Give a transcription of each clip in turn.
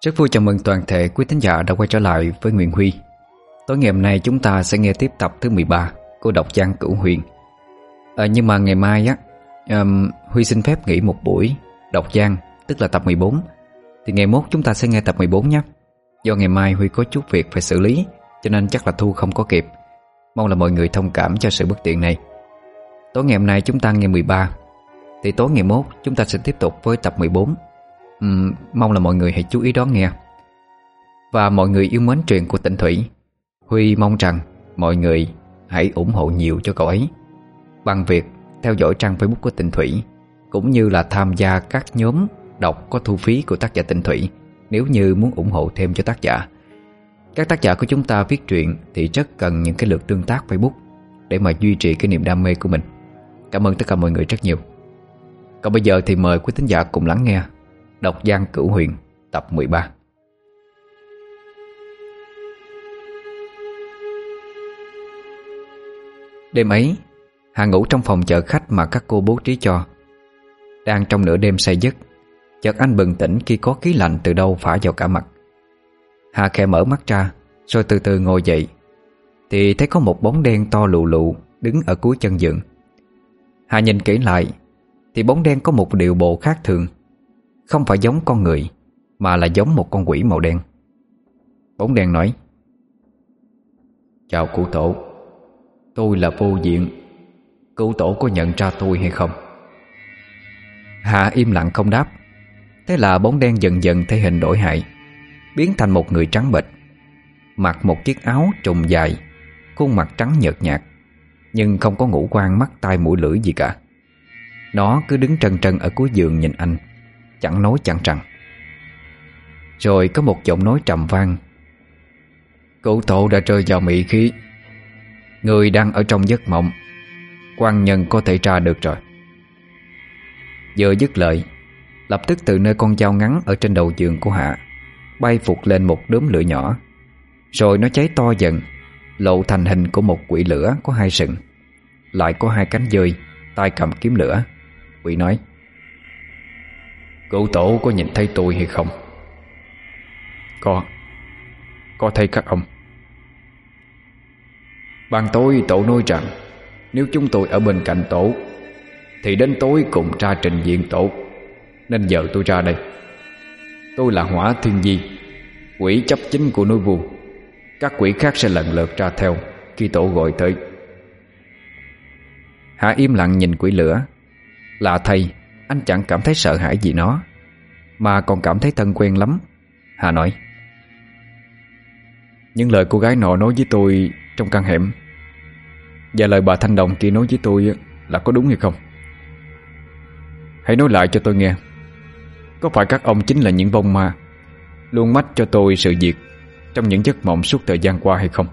Rất vui chào mừng toàn thể quý thính giả đã quay trở lại với Nguyễn Huy. Tối ngày hôm nay chúng ta sẽ nghe tiếp tập thứ 13 của độc văn Cửu Huyền. Nhưng mà ngày mai Huy xin phép nghỉ một buổi đọc văn, tức là tập 14. Thì ngày mốt chúng ta sẽ nghe tập 14 nhé. Do ngày mai Huy có chút việc phải xử lý, cho nên chắc là thu không có kịp. Mong là mọi người thông cảm cho sự bất tiện này. Tối ngày hôm nay chúng ta nghe 13, thì tối ngày mốt chúng ta sẽ tiếp tục với tập 14. Mong là mọi người hãy chú ý đón nghe. Và mọi người yêu mến truyện của Tịnh Thủy, Huy mong rằng mọi người hãy ủng hộ nhiều cho cậu ấy bằng việc theo dõi trang Facebook của Tịnh Thủy, cũng như là tham gia các nhóm đọc có thu phí của tác giả Tịnh Thủy nếu như muốn ủng hộ thêm cho tác giả. Các tác giả của chúng ta viết truyện thì rất cần những cái lượt tương tác Facebook để mà duy trì cái niềm đam mê của mình. Cảm ơn tất cả mọi người rất nhiều. Còn bây giờ thì mời quý thính giả cùng lắng nghe độc văn Cửu Huyền tập 13. Đêm ấy, Hà ngủ trong phòng chợ khách mà các cô bố trí cho. Đang trong nửa đêm say giấc, chợt anh bừng tỉnh khi có khí lạnh từ đâu phả vào cả mặt. Hà khẽ mở mắt ra, rồi từ từ ngồi dậy, thì thấy có một bóng đen to lù lù đứng ở cuối chân giường. Hà nhìn kỹ lại, thì bóng đen có một điệu bộ khác thường, không phải giống con người, mà là giống một con quỷ màu đen. Bóng đen nói: "Chào cụ tổ, tôi là Vô Diện. Cụ tổ có nhận ra tôi hay không?" Hà im lặng không đáp. Thế là bóng đen dần dần thể hình đổi hại, biến thành một người trắng bệch, mặc một chiếc áo trùng dài, khuôn mặt trắng nhợt nhạt, nhưng không có ngũ quan mắt tai mũi lưỡi gì cả. Nó cứ đứng trân trân ở cuối giường nhìn anh, chẳng nói chẳng rằng. Rồi có một giọng nói trầm vang: "Cụ tổ đã rơi vào mị khí. Người đang ở trong giấc mộng, quan nhân có thể ra được rồi." Vừa dứt lời, lập tức từ nơi con dao ngắn ở trên đầu giường của Hạ bay phụt lên một đốm lửa nhỏ. Rồi nó cháy to dần, lộ thành hình của một quỷ lửa có hai sừng, lại có hai cánh dơi, tay cầm kiếm lửa. Quỷ nói: "Cụ tổ có nhìn thấy tôi hay không?" Có thấy các ông." "Ban tối tổ nói rằng nếu chúng tôi ở bên cạnh tổ thì đến tối cùng ra trình diện tổ, nên giờ tôi ra đây. Tôi là Hỏa Thiên Di, quỷ chấp chính của núi Vu. Các quỷ khác sẽ lần lượt ra theo khi tổ gọi tới." Hạ im lặng nhìn quỷ lửa. Lạ thay, anh chẳng cảm thấy sợ hãi gì nó, mà còn cảm thấy thân quen lắm. Hà nói: "Những lời cô gái nọ nói với tôi trong căn hẻm, và lời bà Thanh Đồng kia nói với tôi là có đúng hay không? Hãy nói lại cho tôi nghe. Có phải các ông chính là những vong ma luôn mách cho tôi sự việc trong những giấc mộng suốt thời gian qua hay không?"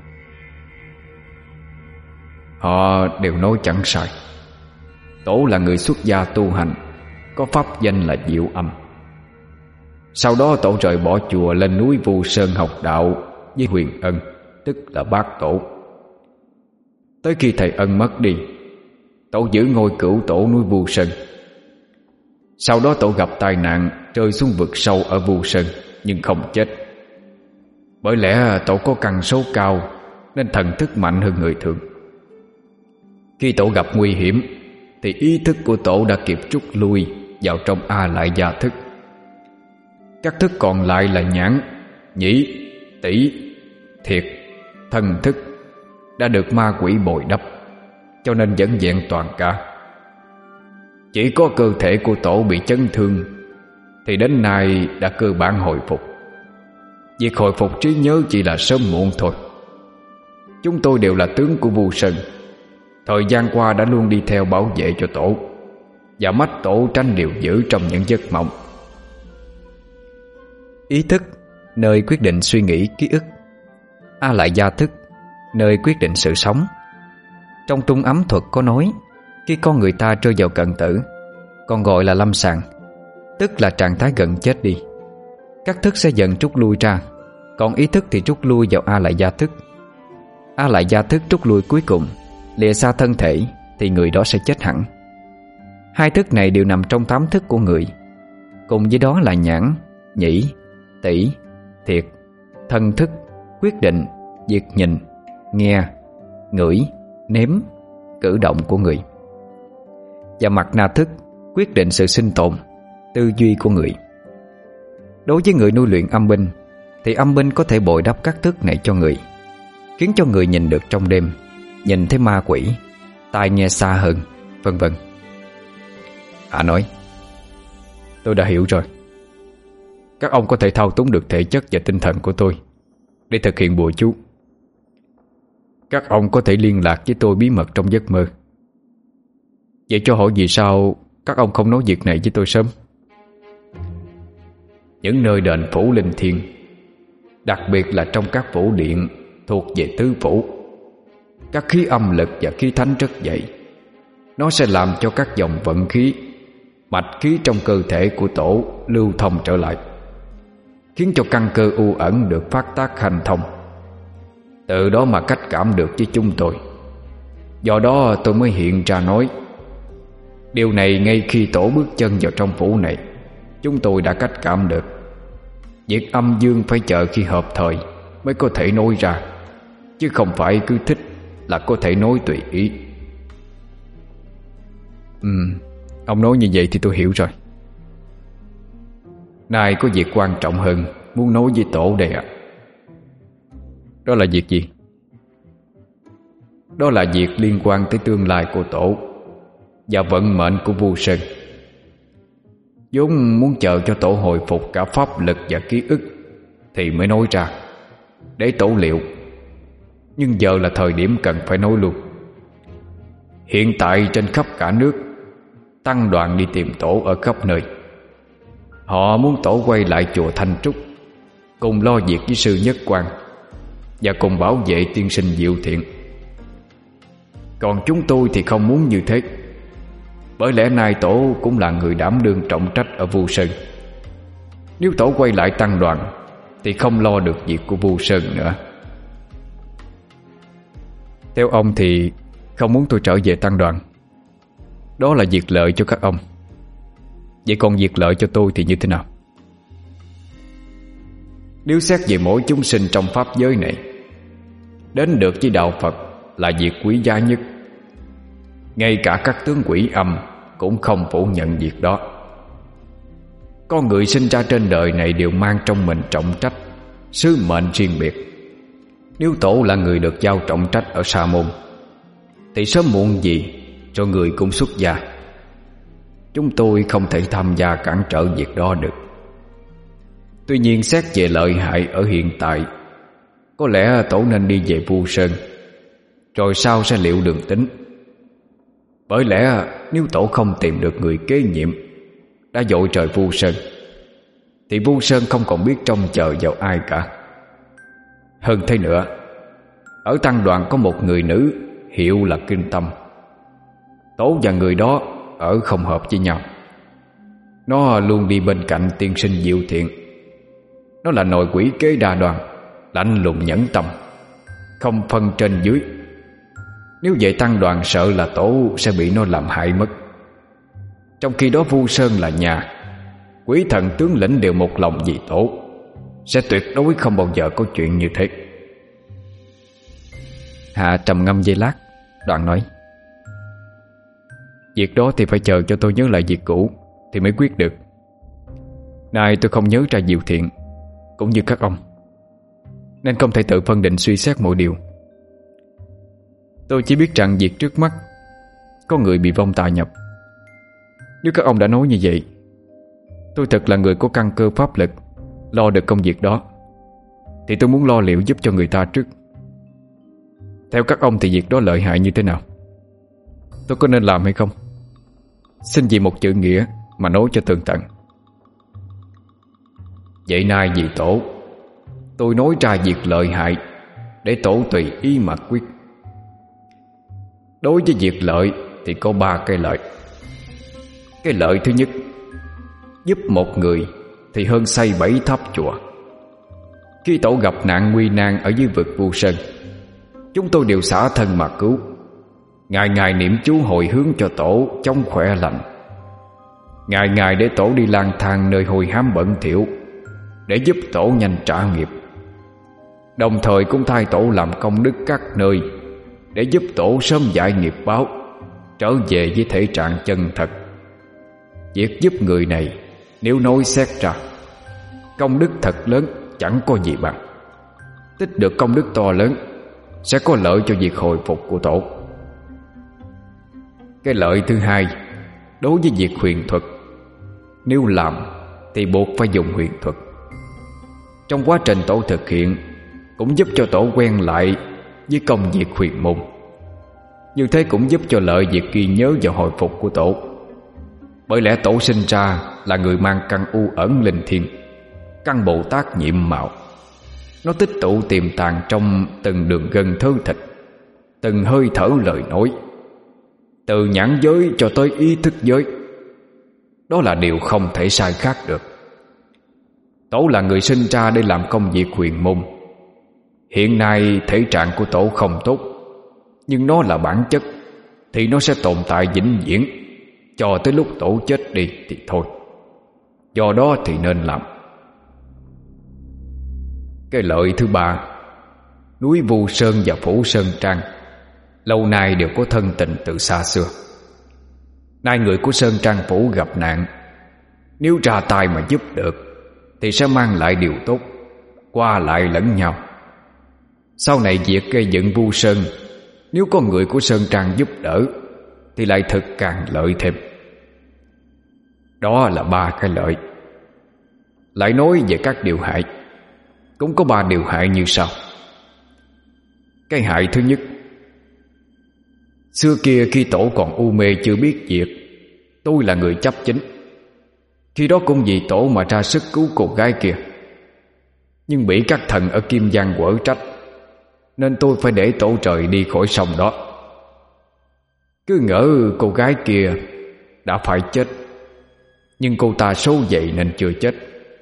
"Họ đều nói chẳng sai. Tổ là người xuất gia tu hành, có pháp danh là Diệu Âm. Sau đó tổ rời bỏ chùa lên núi Vu Sơn học đạo với Huyền Ân, tức là bác tổ. Tới khi thầy Ân mất đi, tổ giữ ngôi cửu tổ núi Vu Sơn. Sau đó tổ gặp tai nạn rơi xuống vực sâu ở Vu Sơn, nhưng không chết. Bởi lẽ tổ có căn số cao nên thần thức mạnh hơn người thường. Khi tổ gặp nguy hiểm thì ý thức của tổ đã kịp rút lui vào trong A Lại Gia thức. Các thức còn lại là nhãn, nhĩ, tỷ, thiệt, thân thức đã được ma quỷ bồi đắp, cho nên vẫn vẹn toàn cả. Chỉ có cơ thể của tổ bị chấn thương thì đến nay đã cơ bản hồi phục. Việc hồi phục trí nhớ chỉ là sớm muộn thôi. Chúng tôi đều là tướng của Vu Sơn, thời gian qua đã luôn đi theo bảo vệ cho tổ, và mách tổ tránh điều dữ trong những giấc mộng." Ý thức, nơi quyết định suy nghĩ ký ức. A Lại Gia thức, nơi quyết định sự sống. Trong Trung Ấm thuật có nói, khi con người ta rơi vào cận tử, còn gọi là lâm sàng, tức là trạng thái gần chết đi, các thức sẽ dần rút lui ra, còn ý thức thì rút lui vào A Lại Gia thức. A Lại Gia thức rút lui cuối cùng, lìa xa thân thể, thì người đó sẽ chết hẳn. Hai thức này đều nằm trong 8 thức của người, cùng với đó là nhãn, nhĩ, tỷ, thiệt, thân thức, quyết định, việc nhìn, nghe, ngửi, nếm, cử động của người. Và mặt na thức quyết định sự sinh tồn, tư duy của người. Đối với người nuôi luyện âm binh thì âm binh có thể bồi đắp các thức này cho người, khiến cho người nhìn được trong đêm, nhìn thấy ma quỷ, tai nghe xa hơn, vân vân. Hạ nói: Tôi đã hiểu rồi. Các ông có thể thao túng được thể chất và tinh thần của tôi để thực hiện bùa chú. Các ông có thể liên lạc với tôi bí mật trong giấc mơ. Vậy cho hỏi vì sao các ông không nói việc này với tôi sớm? Những nơi đền phủ linh thiêng, đặc biệt là trong các phủ điện thuộc về tứ phủ, các khí âm lực và khí thánh rất dậy. Nó sẽ làm cho các dòng vận khí, mạch khí trong cơ thể của tổ lưu thông trở lại, khiến cho căn cơ u ẩn được phát tác hành thông, từ đó mà cách cảm được với chúng tôi. Do đó tôi mới hiện ra nói. Điều này ngay khi tổ bước chân vào trong phủ này, chúng tôi đã cách cảm được. Việc âm dương phải chờ khi hợp thời mới có thể nói ra, chứ không phải cứ thích là có thể nói tùy ý. Ông nói như vậy thì tôi hiểu rồi. Nay có việc quan trọng hơn muốn nói với tổ đây ạ. Đó là việc gì? Đó là việc liên quan tới tương lai của tổ và vận mệnh của Vu Sơn. vốn muốn chờ cho tổ hồi phục cả pháp lực và ký ức thì mới nói ra, để tổ liệu. Nhưng giờ là thời điểm cần phải nói luôn. Hiện tại trên khắp cả nước, tăng đoàn đi tìm tổ ở khắp nơi. Họ muốn tổ quay lại chùa Thanh Trúc, cùng lo việc với sư Nhất Quang và cùng bảo vệ tiên sinh Diệu Thiện. Còn chúng tôi thì không muốn như thế. Bởi lẽ nay tổ cũng là người đảm đương trọng trách ở Vu Sơn. Nếu tổ quay lại tăng đoàn thì không lo được việc của Vu Sơn nữa. Theo ông thì không muốn tôi trở về tăng đoàn. Đó là việc lợi cho các ông. Vậy còn việc lợi cho tôi thì như thế nào? Nếu xét về mỗi chúng sinh trong pháp giới này, đến được với đạo Phật là việc quý giá nhất. Ngay cả các tướng quỷ âm cũng không phủ nhận việc đó. Con người sinh ra trên đời này đều mang trong mình trọng trách, sứ mệnh riêng biệt. Nếu tổ là người được giao trọng trách ở Sa Môn thì sớm muộn gì cho người cũng xuất gia. Chúng tôi không thể tham gia cản trở việc đó được. Tuy nhiên xét về lợi hại ở hiện tại, có lẽ tổ nên đi về Vu Sơn, rồi sau sẽ liệu đường tính. Bởi lẽ nếu tổ không tìm được người kế nhiệm đã dội trời Vu Sơn, thì Vu Sơn không còn biết trông chờ vào ai cả. Hơn thế nữa, ở tăng đoàn có một người nữ hiệu là Kinh Tâm. Tổ và người đó ở không hợp với nhau. Nó luôn đi bên cạnh tiên sinh Diệu Thiện. Nó là nội quỷ kế đa đoan, lạnh lùng nhẫn tâm, không phân trên dưới. Nếu vậy tăng đoàn sợ là tổ sẽ bị nó làm hại mất. Trong khi đó Vu Sơn là nhà, quý thần tướng lĩnh đều một lòng vì tổ, sẽ tuyệt đối không bao giờ có chuyện như thế. Hạ trầm ngâm giây lát, đoạn nói: Việc đó thì phải chờ cho tôi nhớ lại việc cũ thì mới quyết được. Nay tôi không nhớ ra Diệu Thiện cũng như các ông, nên không thể tự phân định suy xét mọi điều. Tôi chỉ biết rằng việc trước mắt có người bị vong tà nhập. Nếu các ông đã nói như vậy, tôi thật là người có căn cơ pháp lực lo được công việc đó, thì tôi muốn lo liệu giúp cho người ta trước. Theo các ông thì việc đó lợi hại như thế nào? Tôi có nên làm hay không? Xin vì một chữ nghĩa mà nói cho tường tận. Vậy nay vì tổ, tôi nói ra việc lợi hại để tổ tùy ý mà quyết. Đối với việc lợi thì có 3 cái lợi. Cái lợi thứ nhất, giúp một người thì hơn xây 7 tháp chùa. Khi tổ gặp nạn nguy nan ở dưới vực Vu Sơn, chúng tôi đều xả thân mà cứu, ngày ngày niệm chú hồi hướng cho tổ chống khỏe lành, ngày ngày để tổ đi lang thang nơi hôi hám bẩn thỉu, để giúp tổ nhanh trả nghiệp, đồng thời cũng thay tổ làm công đức các nơi để giúp tổ sớm giải nghiệp báo, trở về với thể trạng chân thật. Việc giúp người này nếu nói xét ra, công đức thật lớn chẳng có gì bằng. Tích được công đức to lớn sẽ có lợi cho việc hồi phục của tổ. Cái lợi thứ hai, đối với việc huyền thuật, nếu làm thì buộc phải dùng huyền thuật. Trong quá trình tổ thực hiện cũng giúp cho tổ quen lại với công việc huyền môn. Như thế cũng giúp cho lợi việc ghi nhớ và hồi phục của tổ. Bởi lẽ tổ sinh ra là người mang căn u ẩn linh thiêng, căn Bồ Tát nhiệm mạo. Nó tích tụ tiềm tàng trong từng đường gân thớ thịt, từng hơi thở lời nói, từ nhãn giới cho tới ý thức giới. Đó là điều không thể sai khác được. Tổ là người sinh ra để làm công việc huyền môn. Hiện nay thể trạng của tổ không tốt, nhưng nó là bản chất thì nó sẽ tồn tại vĩnh viễn cho tới lúc tổ chết đi thì thôi. Do đó thì nên làm. Cái lợi thứ ba, núi Vu Sơn và Phủ Sơn Trang lâu nay đều có thân tình từ xa xưa. Nay người của Sơn Trang Phủ gặp nạn, nếu ra tay mà giúp được thì sẽ mang lại điều tốt, qua lại lẫn nhau. Sau này việc gây dựng Vu Sơn, nếu có người của Sơn Trang giúp đỡ thì lại thực càng lợi thêm. Đó là ba cái lợi. Lại nói về các điều hại, cũng có ba điều hại như sau. Cái hại thứ nhất, xưa kia khi tổ còn u mê chưa biết việc, tôi là người chấp chính. Khi đó cũng vì tổ mà ra sức cứu cô gái kia, nhưng bị các thần ở Kim Giang quở trách, nên tôi phải để tổ trời đi khỏi sông đó. Cứ ngỡ cô gái kia đã phải chết, nhưng cô ta số vậy nên chưa chết.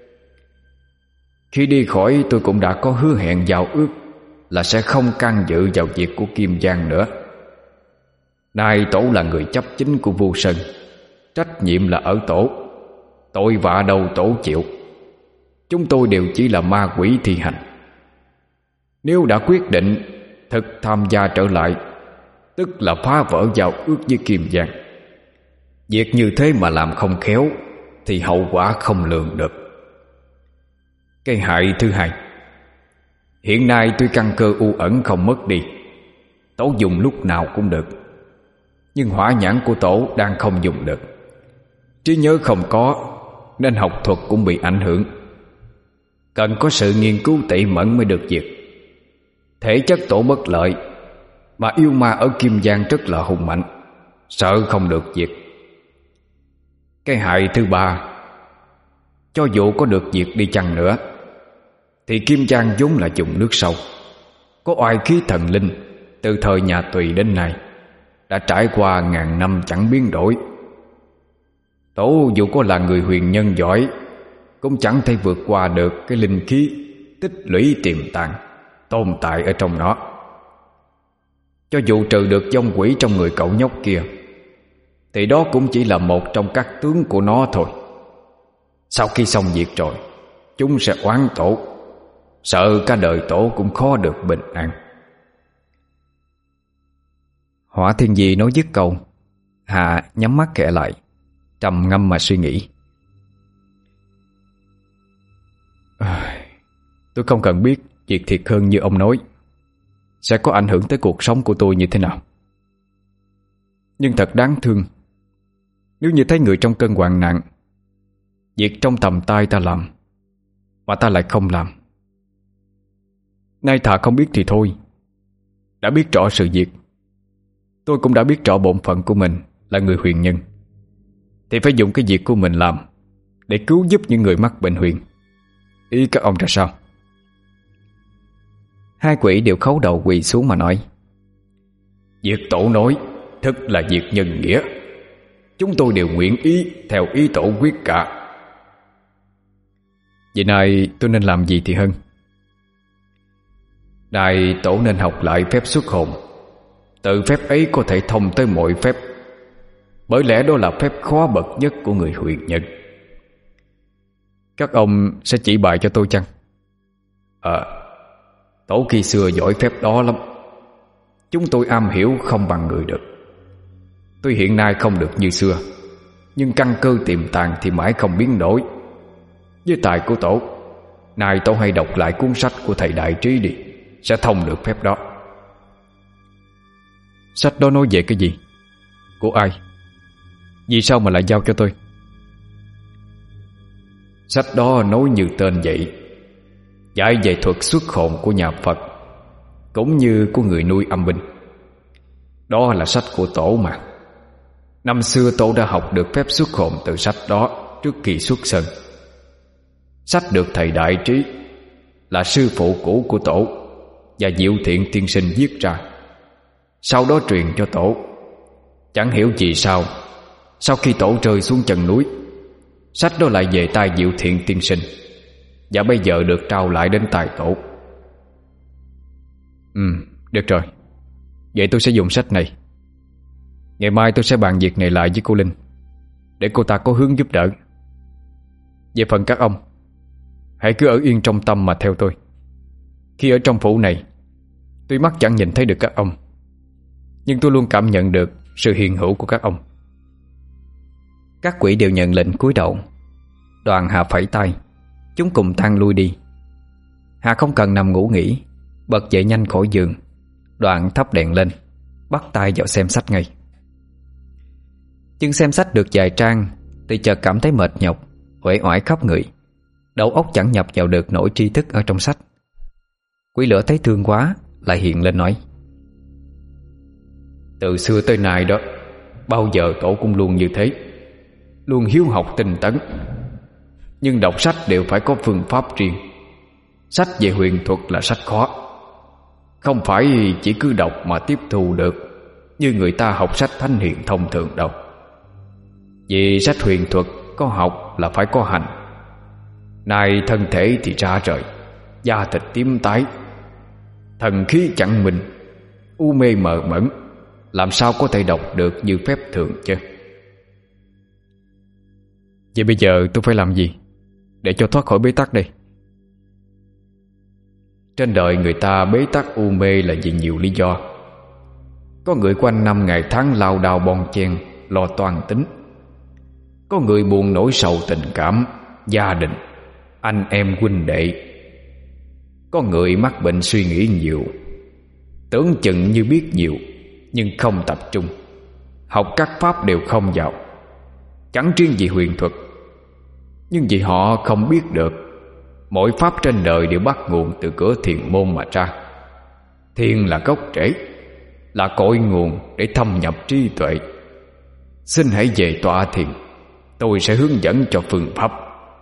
Khi đi khỏi tôi cũng đã có hứa hẹn giao ước là sẽ không can dự vào việc của Kim Giang nữa. Nay tổ là người chấp chính của Vu Sơn, trách nhiệm là ở tổ, tội vạ đâu tổ chịu. Chúng tôi đều chỉ là ma quỷ thi hành. Nếu đã quyết định thực tham gia trở lại, tức là phá vỡ giao ước với Kim Giang. Việc như thế mà làm không khéo thì hậu quả không lường được. Cái hại thứ hai, hiện nay tuy căn cơ u ẩn không mất đi, tổ dùng lúc nào cũng được, nhưng hỏa nhãn của tổ đang không dùng được. Trí nhớ không có, nên học thuật cũng bị ảnh hưởng. Cần có sự nghiên cứu tỉ mẩn mới được việc. Thể chất tổ bất lợi, mà yêu ma ở Kim Giang rất là hùng mạnh, sợ không được việc. Cái hại thứ ba, cho dù có được việc đi chăng nữa thì Kim Giang vốn là vùng nước sâu, có oai khí thần linh từ thời nhà Tùy đến nay, đã trải qua ngàn năm chẳng biến đổi. Tổ dù có là người huyền nhân giỏi, cũng chẳng thể vượt qua được cái linh khí tích lũy tiềm tàng tồn tại ở trong nó. Cho dù trừ được vong quỷ trong người cậu nhóc kia, thì đó cũng chỉ là một trong các tướng của nó thôi. Sau khi xong việc rồi, chúng sẽ oán tổ, sợ cả đời tổ cũng khó được bình an. Hỏa Thiên Di nói dứt câu, Hạ nhắm mắt kệ lại, trầm ngâm mà suy nghĩ. Tôi không cần biết việc thiệt hơn như ông nói sẽ có ảnh hưởng tới cuộc sống của tôi như thế nào, nhưng thật đáng thương nếu như thấy người trong cơn hoạn nạn, việc trong tầm tay ta làm mà ta lại không làm. Nay thà không biết thì thôi. Đã biết rõ sự việc, tôi cũng đã biết rõ bổn phận của mình là người huyền nhân, thì phải dùng cái việc của mình làm để cứu giúp những người mắc bệnh huyền. Ý các ông ra sao? Hai quỷ đều khấu đầu quỳ xuống mà nói: Việc tổ nói thức là việc nhân nghĩa, chúng tôi đều nguyện ý theo ý tổ quyết cả. Vậy nay tôi nên làm gì thì hơn? Nay tổ nên học lại phép xuất hồn. Từ phép ấy có thể thông tới mọi phép, bởi lẽ đó là phép khó bậc nhất của người huyền nhân. Các ông sẽ chỉ bài cho tôi chăng? Tổ khi xưa giỏi phép đó lắm. Chúng tôi am hiểu không bằng người được. Tuy hiện nay không được như xưa, nhưng căn cơ tiềm tàng thì mãi không biến đổi. Với tài của tổ, nay tổ hãy đọc lại cuốn sách của thầy Đại Trí đi, sẽ thông được phép đó. Sách đó nói về cái gì? Của ai? Vì sao mà lại giao cho tôi? Sách đó nói như tên vậy, giải về thuật xuất hồn của nhà Phật, cũng như của người nuôi âm binh. Đó là sách của tổ mà. Năm xưa tổ đã học được phép xuất hồn từ sách đó trước khi xuất sơn. Sách được thầy Đại Trí, là sư phụ cũ của tổ, và Diệu Thiện tiên sinh viết ra, sau đó truyền cho tổ. Chẳng hiểu vì sao, sau khi tổ rơi xuống chân núi, sách đó lại về tay Diệu Thiện tiên sinh, và bây giờ được trao lại đến tay tổ. Được rồi. Vậy tôi sẽ dùng sách này. Ngày mai tôi sẽ bàn việc này lại với cô Linh, để cô ta có hướng giúp đỡ. Về phần các ông, hãy cứ ở yên trong tâm mà theo tôi. Khi ở trong phủ này, tuy mắt chẳng nhìn thấy được các ông, nhưng tôi luôn cảm nhận được sự hiện hữu của các ông. Các quỷ đều nhận lệnh cúi đầu. Đoàn Hà phẩy tay, chúng cùng tan lui đi. Hà không cần nằm ngủ nghỉ, bật dậy nhanh khỏi giường. Đoàn thắp đèn lên, bắt tay vào xem sách ngay. Nhưng xem sách được vài trang thì chợt cảm thấy mệt nhọc, uể oải khắp người. Đầu óc chẳng nhập vào được nỗi tri thức ở trong sách. Quỷ lửa thấy thương quá, lại hiện lên nói: từ xưa tới nay đó, bao giờ tổ cũng luôn như thế, luôn hiếu học tinh tấn. Nhưng đọc sách đều phải có phương pháp riêng. Sách về huyền thuật là sách khó, không phải chỉ cứ đọc mà tiếp thu được như người ta học sách thánh hiền thông thường đâu. Vì sách huyền thuật có học là phải có hành. Nay thân thể thì ra rời, da thịt tím tái, thần khí chẳng minh, u mê mờ mẫn, làm sao có thể đọc được như phép thường chứ? Vậy bây giờ tôi phải làm gì để cho thoát khỏi bế tắc đây? Trên đời người ta bế tắc u mê là vì nhiều lý do. Có người quanh năm ngày tháng lao đao bon chen, lo toan tính. Có người buồn nỗi sầu tình cảm, gia đình, anh em huynh đệ. Có người mắc bệnh suy nghĩ nhiều, tưởng chừng như biết nhiều nhưng không tập trung, học các pháp đều không vào. Chẳng riêng gì huyền thuật, nhưng vì họ không biết được mỗi pháp trên đời đều bắt nguồn từ cửa thiền môn mà ra. Thiền là gốc rễ, là cội nguồn để thâm nhập trí tuệ. Xin hãy về tọa thiền, tôi sẽ hướng dẫn cho phương pháp.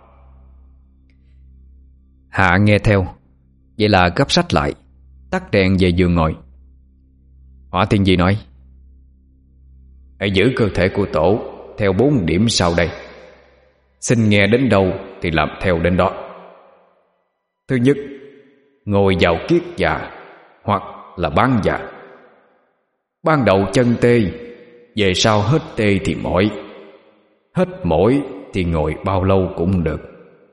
Hạ nghe theo, vậy là gấp sách lại, tắt đèn về giường ngồi. Hỏa Thiên Di nói: hãy giữ cơ thể của tổ theo 4 điểm sau đây. Xin nghe đến đâu thì làm theo đến đó. Thứ nhất, ngồi vào kiết già hoặc là bán già. Ban đầu chân tê, về sau hết tê thì mỏi, hết mỏi thì ngồi bao lâu cũng được.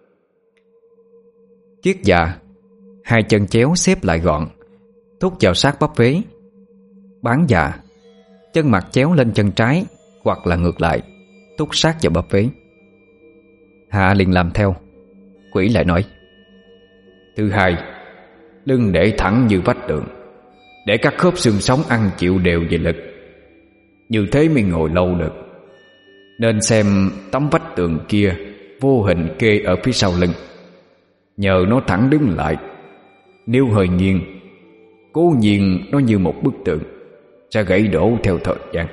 Kiết già, hai chân chéo xếp lại gọn, thúc vào sát bắp vế. Bán già, chân mặt chéo lên chân trái hoặc là ngược lại, thúc sát vào bắp vế. Hạ liền làm theo. Quỷ lại nói: thứ hai, lưng để thẳng như vách tường, để các khớp xương sống ăn chịu đều về lực. Như thế mới ngồi lâu được. Nên xem tấm vách tường kia vô hình kê ở phía sau lưng, nhờ nó thẳng đứng lại. Nếu hơi nghiêng, cố nhiên nó như một bức tượng, sẽ gãy đổ theo thời gian.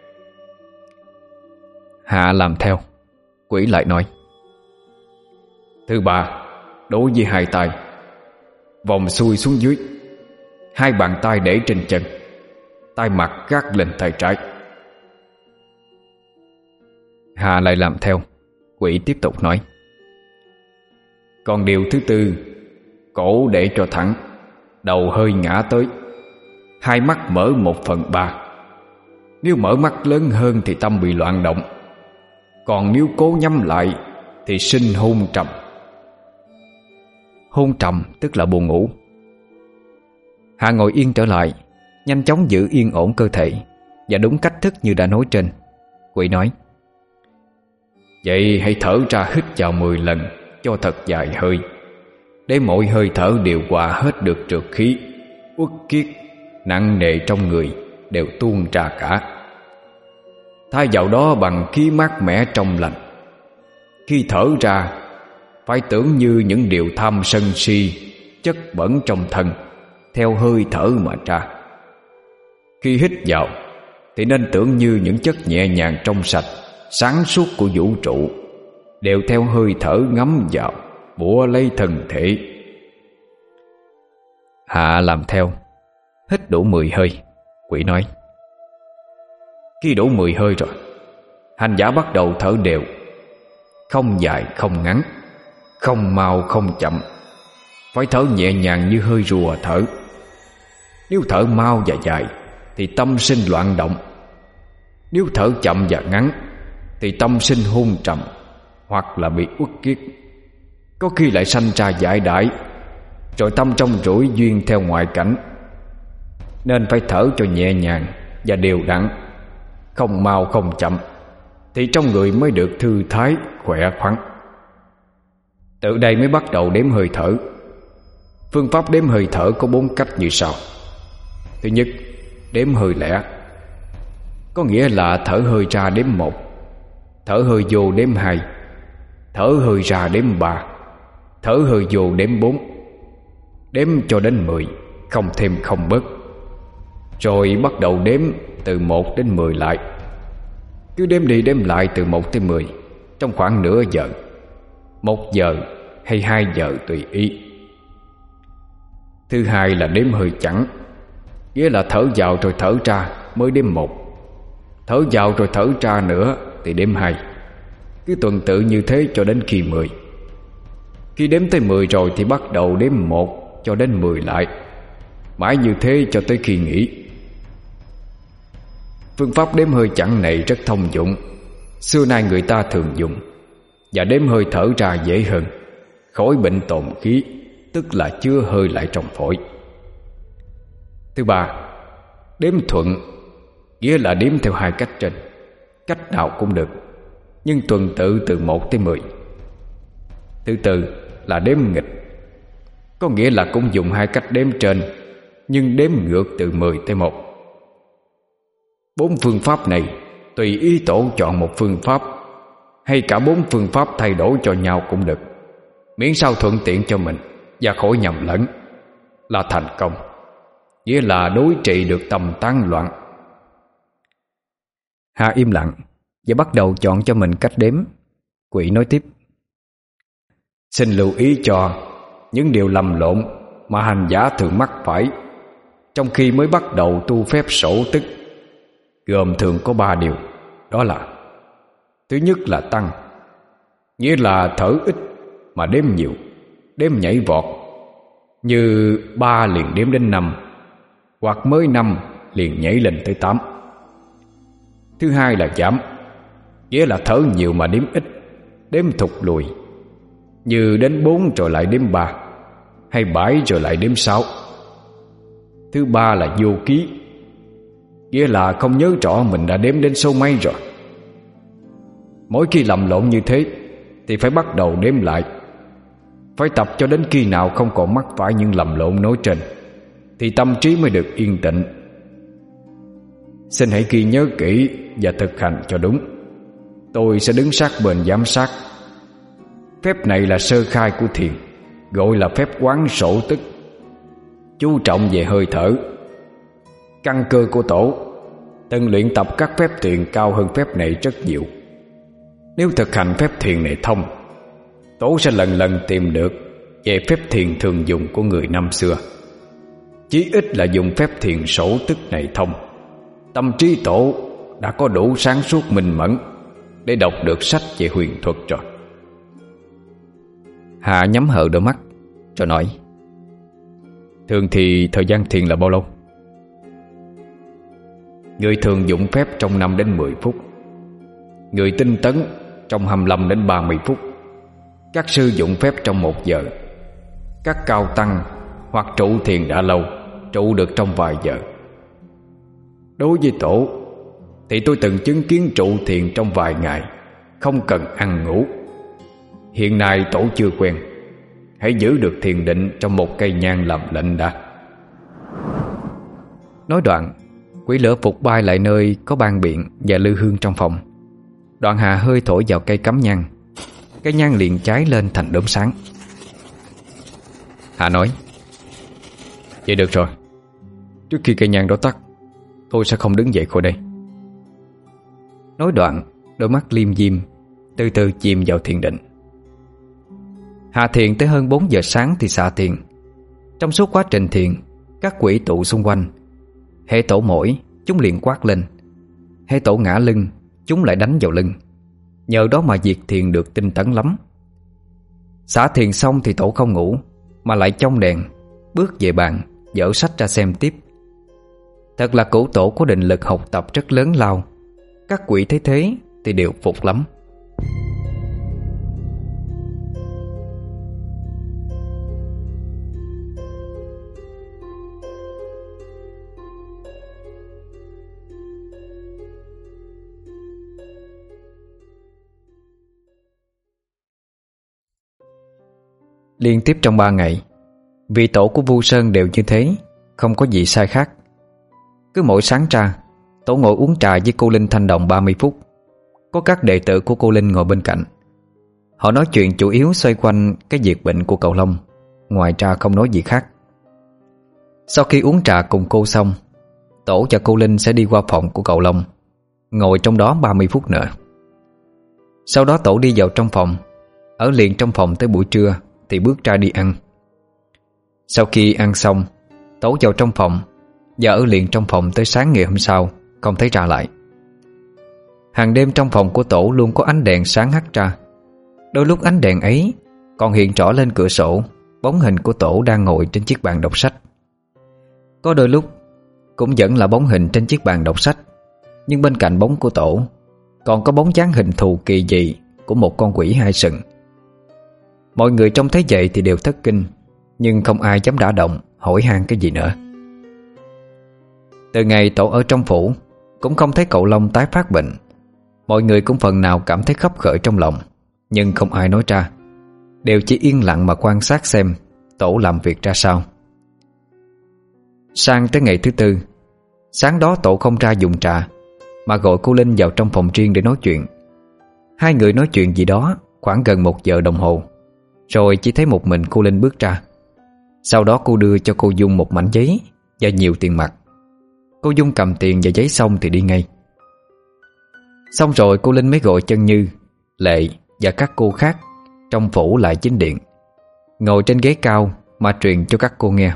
Hạ làm theo. Quỷ lại nói: thứ ba, đối với hai tay, vòng xuôi xuống dưới, hai bàn tay để trên chân, tay mặt gác lên tay trái. Hạ lại làm theo. Quỷ tiếp tục nói: còn điều thứ tư, cổ để cho thẳng, đầu hơi ngã tới, hai mắt mở 1/3. Nếu mở mắt lớn hơn thì tâm bị loạn động, còn nếu cố nhắm lại thì sinh hôn trầm, hôn trầm tức là buồn ngủ. Hạ ngồi yên trở lại, nhanh chóng giữ yên ổn cơ thể, và đúng cách thức như đã nói trên. Quỷ nói: vậy hãy thở ra hít vào 10 lần cho thật dài hơi, để mỗi hơi thở đều hòa hết được trượt khí, uất kiết nặng nề trong người đều tuôn ra cả. Thay vào đó bằng khí mát mẻ trong lành. Khi thở ra phải tưởng như những điều tham sân si, chất bẩn trong thân theo hơi thở mà ra. Khi hít vào thì nên tưởng như những chất nhẹ nhàng trong sạch, sáng suốt của vũ trụ đều theo hơi thở ngấm vào, bủa lấy thân thể. Hạ làm theo, hít đủ 10 hơi. Quỷ nói: khi đủ 10 hơi rồi, hành giả bắt đầu thở đều, không dài không ngắn, không mau không chậm, phải thở nhẹ nhàng như hơi rùa thở. Nếu thở mau và dài thì tâm sinh loạn động, nếu thở chậm và ngắn thì tâm sinh hôn trầm, hoặc là bị uất kiết, có khi lại sanh ra dại đãi, rồi tâm trong rủi duyên theo ngoại cảnh. Nên phải thở cho nhẹ nhàng và đều đặn, không mau không chậm, thì trong người mới được thư thái, khỏe khoắn. Từ đây mới bắt đầu đếm hơi thở. Phương pháp đếm hơi thở có 4 cách như sau. Thứ nhất, đếm hơi lẻ, có nghĩa là thở hơi ra đếm 1, thở hơi vô đếm 2, thở hơi ra đếm 3, thở hơi vô đếm 4. Đếm cho đến 10, không thêm không bớt. Rồi bắt đầu đếm từ 1 đến 10 lại. Cứ đếm đi đếm lại từ 1 tới 10 trong khoảng nửa giờ, 1 giờ hay 2 giờ tùy ý. Thứ hai là đếm hơi chẵn, nghĩa là thở vào rồi thở ra mới đếm 1, thở vào rồi thở ra nữa thì đếm 2. Cứ tuần tự như thế cho đến khi 10. Khi đếm tới 10 rồi thì bắt đầu đếm 1 cho đến 10 lại, mãi như thế cho tới khi nghỉ. Phương pháp đếm hơi chẵn này rất thông dụng, xưa nay người ta thường dùng, và đếm hơi thở ra dễ hơn, khỏi bệnh tồn khí, tức là chứa hơi lại trong phổi. Thứ ba, đếm thuận, nghĩa là đếm theo 2 cách trên, cách nào cũng được, nhưng tuần tự từ 1 tới 10. Thứ tư là đếm nghịch, có nghĩa là cũng dùng 2 cách đếm trên, nhưng đếm ngược từ 10 tới 1. 4 phương pháp này tùy ý tổ chọn một phương pháp, hay cả 4 phương pháp thay đổi cho nhau cũng được, miễn sao thuận tiện cho mình và khỏi nhầm lẫn là thành công, nghĩa là đối trị được tâm tán loạn. Hạ im lặng và bắt đầu chọn cho mình cách đếm. Quỷ nói tiếp: xin lưu ý cho những điều lầm lộn mà hành giả thường mắc phải trong khi mới bắt đầu tu phép sổ tức, gồm thường có 3 điều. Đó là: thứ nhất là tăng, nghĩa là thở ít mà đếm nhiều, đếm nhảy vọt, như 3 liền đếm đến 5, hoặc mới 5 liền nhảy lên tới 8. Thứ hai là giảm, nghĩa là thở nhiều mà đếm ít, đếm thụt lùi, như đến 4 rồi lại đếm 3, hay 7 rồi lại đếm 6. Thứ ba là vô ký, nghĩa là không nhớ rõ mình đã đếm đến số mấy rồi. Mỗi khi lầm lộn như thế thì phải bắt đầu đếm lại, phải tập cho đến khi nào không còn mắc phải những lầm lộn nói trên, thì tâm trí mới được yên tĩnh. Xin hãy ghi nhớ kỹ và thực hành cho đúng. Tôi sẽ đứng sát bên giám sát. Phép này là sơ khai của thiền, gọi là phép quán sổ tức, chú trọng về hơi thở. Căn cơ của tổ từng luyện tập các phép thiền cao hơn phép này rất nhiều. Nếu thực hành phép thiền này thông, tổ sẽ lần lần tìm được về phép thiền thường dùng của người năm xưa. Chí ít là dùng phép thiền sổ tức này thông, tâm trí tổ đã có đủ sáng suốt minh mẫn để đọc được sách về huyền thuật rồi. Hạ nhắm hờ đôi mắt rồi nói: thường thì thời gian thiền là bao lâu? Người thường dụng phép trong 5 đến 10 phút, người tinh tấn trong 25 đến 30 phút, các sư dụng phép trong 1 giờ. các cao tăng hoặc trụ thiền đã lâu, trụ được trong vài giờ. Đối với tổ thì tôi từng chứng kiến trụ thiền trong vài ngày, không cần ăn ngủ. Hiện nay tổ chưa quen, hãy giữ được thiền định trong một cây nhang làm lệnh đã. Nói đoạn, quỷ lửa vụt bay lại nơi có ban biện và lư hương trong phòng. Đoạn hạ hơi thổi vào cây cắm nhang, cây nhang liền cháy lên thành đốm sáng. Hạ nói: vậy được rồi, trước khi cây nhang đó tắt, tôi sẽ không đứng dậy khỏi đây. Nói đoạn, đôi mắt liêm diêm từ từ chìm vào thiền định. Hạ thiền tới hơn 4 giờ sáng thì xạ thiền. Trong suốt quá trình thiền, các quỷ tụ xung quanh. Hễ tổ mỏi, chúng liền quát lên. Hễ tổ ngã lưng, chúng lại đánh vào lưng. Nhờ đó mà việc thiền được tinh tấn lắm. Xả thiền xong thì tổ không ngủ, mà lại trong đèn, bước về bàn, dở sách ra xem tiếp. Thật là cửu tổ có định lực học tập rất lớn lao. Các quỷ thấy thế thì đều phục lắm. Liên tiếp trong 3 ngày, vị tổ của Vu Sơn đều như thế, không có gì sai khác. Cứ mỗi sáng ra, tổ ngồi uống trà với cô Linh Thanh Đồng 30 phút. Có các đệ tử của cô Linh ngồi bên cạnh. Họ nói chuyện chủ yếu xoay quanh cái việc bệnh của cậu Long, ngoài ra không nói gì khác. Sau khi uống trà cùng cô xong, tổ và cô Linh sẽ đi qua phòng của cậu Long, ngồi trong đó 30 phút nữa. Sau đó tổ đi vào trong phòng, ở liền trong phòng tới buổi trưa thì bước ra đi ăn. Sau khi ăn xong, tổ vào trong phòng và ở liền trong phòng tới sáng ngày hôm sau, không thấy ra lại. Hàng đêm trong phòng của tổ luôn có ánh đèn sáng hắt ra. Đôi lúc ánh đèn ấy còn hiện rõ lên cửa sổ bóng hình của tổ đang ngồi trên chiếc bàn đọc sách. Có đôi lúc cũng vẫn là bóng hình trên chiếc bàn đọc sách, nhưng bên cạnh bóng của tổ còn có bóng dáng hình thù kỳ dị của một con quỷ 2 sừng. Mọi người trông thấy vậy thì đều thất kinh, nhưng không ai dám đả động hỏi han cái gì nữa. Từ ngày tổ ở trong phủ cũng không thấy cậu Long tái phát bệnh. Mọi người cũng phần nào cảm thấy khấp khởi trong lòng, nhưng không ai nói ra, đều chỉ yên lặng mà quan sát xem tổ làm việc ra sao. Sang tới ngày thứ 4, sáng đó tổ không ra dùng trà, mà gọi cô Linh vào trong phòng riêng để nói chuyện. Hai người nói chuyện gì đó khoảng gần 1 giờ đồng hồ, rồi chỉ thấy một mình cô Linh bước ra. Sau đó cô đưa cho cô Dung một mảnh giấy và nhiều tiền mặt. Cô Dung cầm tiền và giấy xong thì đi ngay. Xong rồi cô Linh mới gọi Chân Như, Lệ và các cô khác trong phủ lại chính điện, ngồi trên ghế cao mà truyền cho các cô nghe.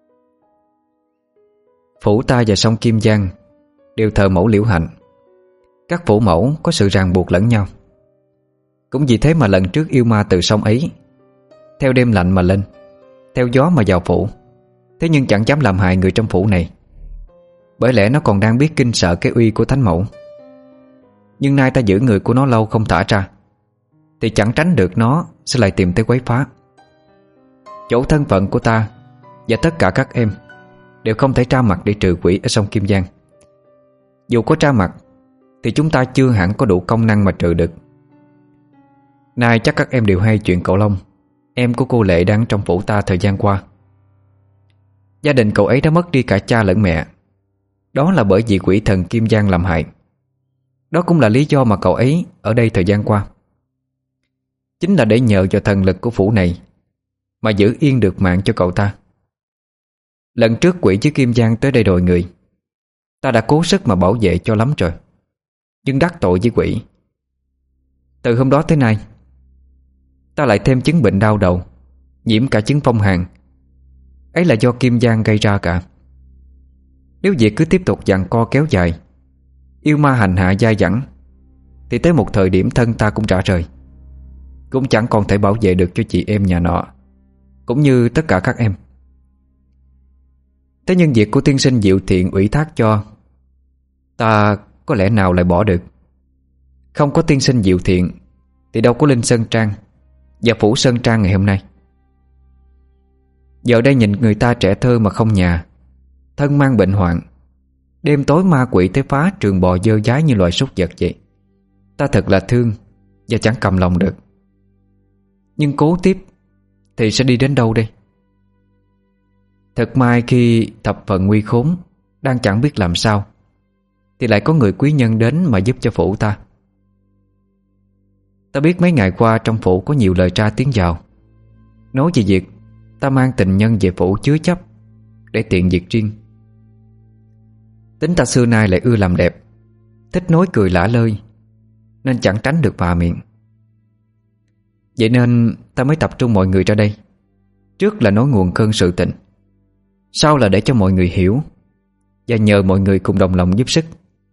Phủ ta và sông Kim Giang đều thờ mẫu Liễu Hạnh. Các phủ mẫu có sự ràng buộc lẫn nhau. Cũng vì thế mà lần trước yêu ma từ sông ấy theo đêm lạnh mà lên, theo gió mà vào phủ, thế nhưng chẳng dám làm hại người trong phủ này, bởi lẽ nó còn đang biết kinh sợ cái uy của thánh mẫu. Nhưng nay ta giữ người của nó lâu không thả ra, thì chẳng tránh được nó sẽ lại tìm tới quấy phá. Chỗ thân phận của ta và tất cả các em đều không thể ra mặt để trừ quỷ ở sông Kim Giang. Dù có ra mặt thì chúng ta chưa hẳn có đủ công năng mà trừ được. Nay chắc các em đều hay chuyện cậu Long, em của cô Lệ đang trong phủ ta thời gian qua. Gia đình cậu ấy đã mất đi cả cha lẫn mẹ. Đó là bởi vì quỷ thần Kim Giang làm hại. Đó cũng là lý do mà cậu ấy ở đây thời gian qua. Chính là để nhờ vào thần lực của phủ này mà giữ yên được mạng cho cậu ta. Lần trước quỷ với Kim Giang tới đây đòi người, ta đã cố sức mà bảo vệ cho lắm rồi, nhưng đắc tội với quỷ. Từ hôm đó tới nay, ta lại thêm chứng bệnh đau đầu, nhiễm cả chứng phong hàn. Ấy là do Kim Giang gây ra cả. Nếu việc cứ tiếp tục giằng co kéo dài, yêu ma hành hạ dai dẳng, thì tới một thời điểm thân ta cũng rã rời, cũng chẳng còn thể bảo vệ được cho chị em nhà nọ, cũng như tất cả các em. Thế nhưng việc của tiên sinh Diệu Thiện ủy thác cho, ta có lẽ nào lại bỏ được. Không có tiên sinh Diệu Thiện thì đâu có Linh Sơn Trang và phủ Sơn Trang ngày hôm nay. Giờ đây nhìn người ta trẻ thơ mà không nhà, thân mang bệnh hoạn, đêm tối ma quỷ tới phá trường bò dơ dái như loài súc vật vậy. Ta thật là thương và chẳng cầm lòng được. Nhưng cố tiếp thì sẽ đi đến đâu đây? Thật may khi thập phận nguy khốn, đang chẳng biết làm sao, thì lại có người quý nhân đến mà giúp cho phủ ta. Ta biết mấy ngày qua trong phủ có nhiều lời tra tiếng vào, nói về việc ta mang tình nhân về phủ chứa chấp để tiện việc riêng. Tính ta xưa nay lại ưa làm đẹp, thích nói cười lả lơi, nên chẳng tránh được vạ miệng. Vậy nên ta mới tập trung mọi người ra đây. Trước là nói nguồn cơn sự tình, sau là để cho mọi người hiểu, và nhờ mọi người cùng đồng lòng giúp sức.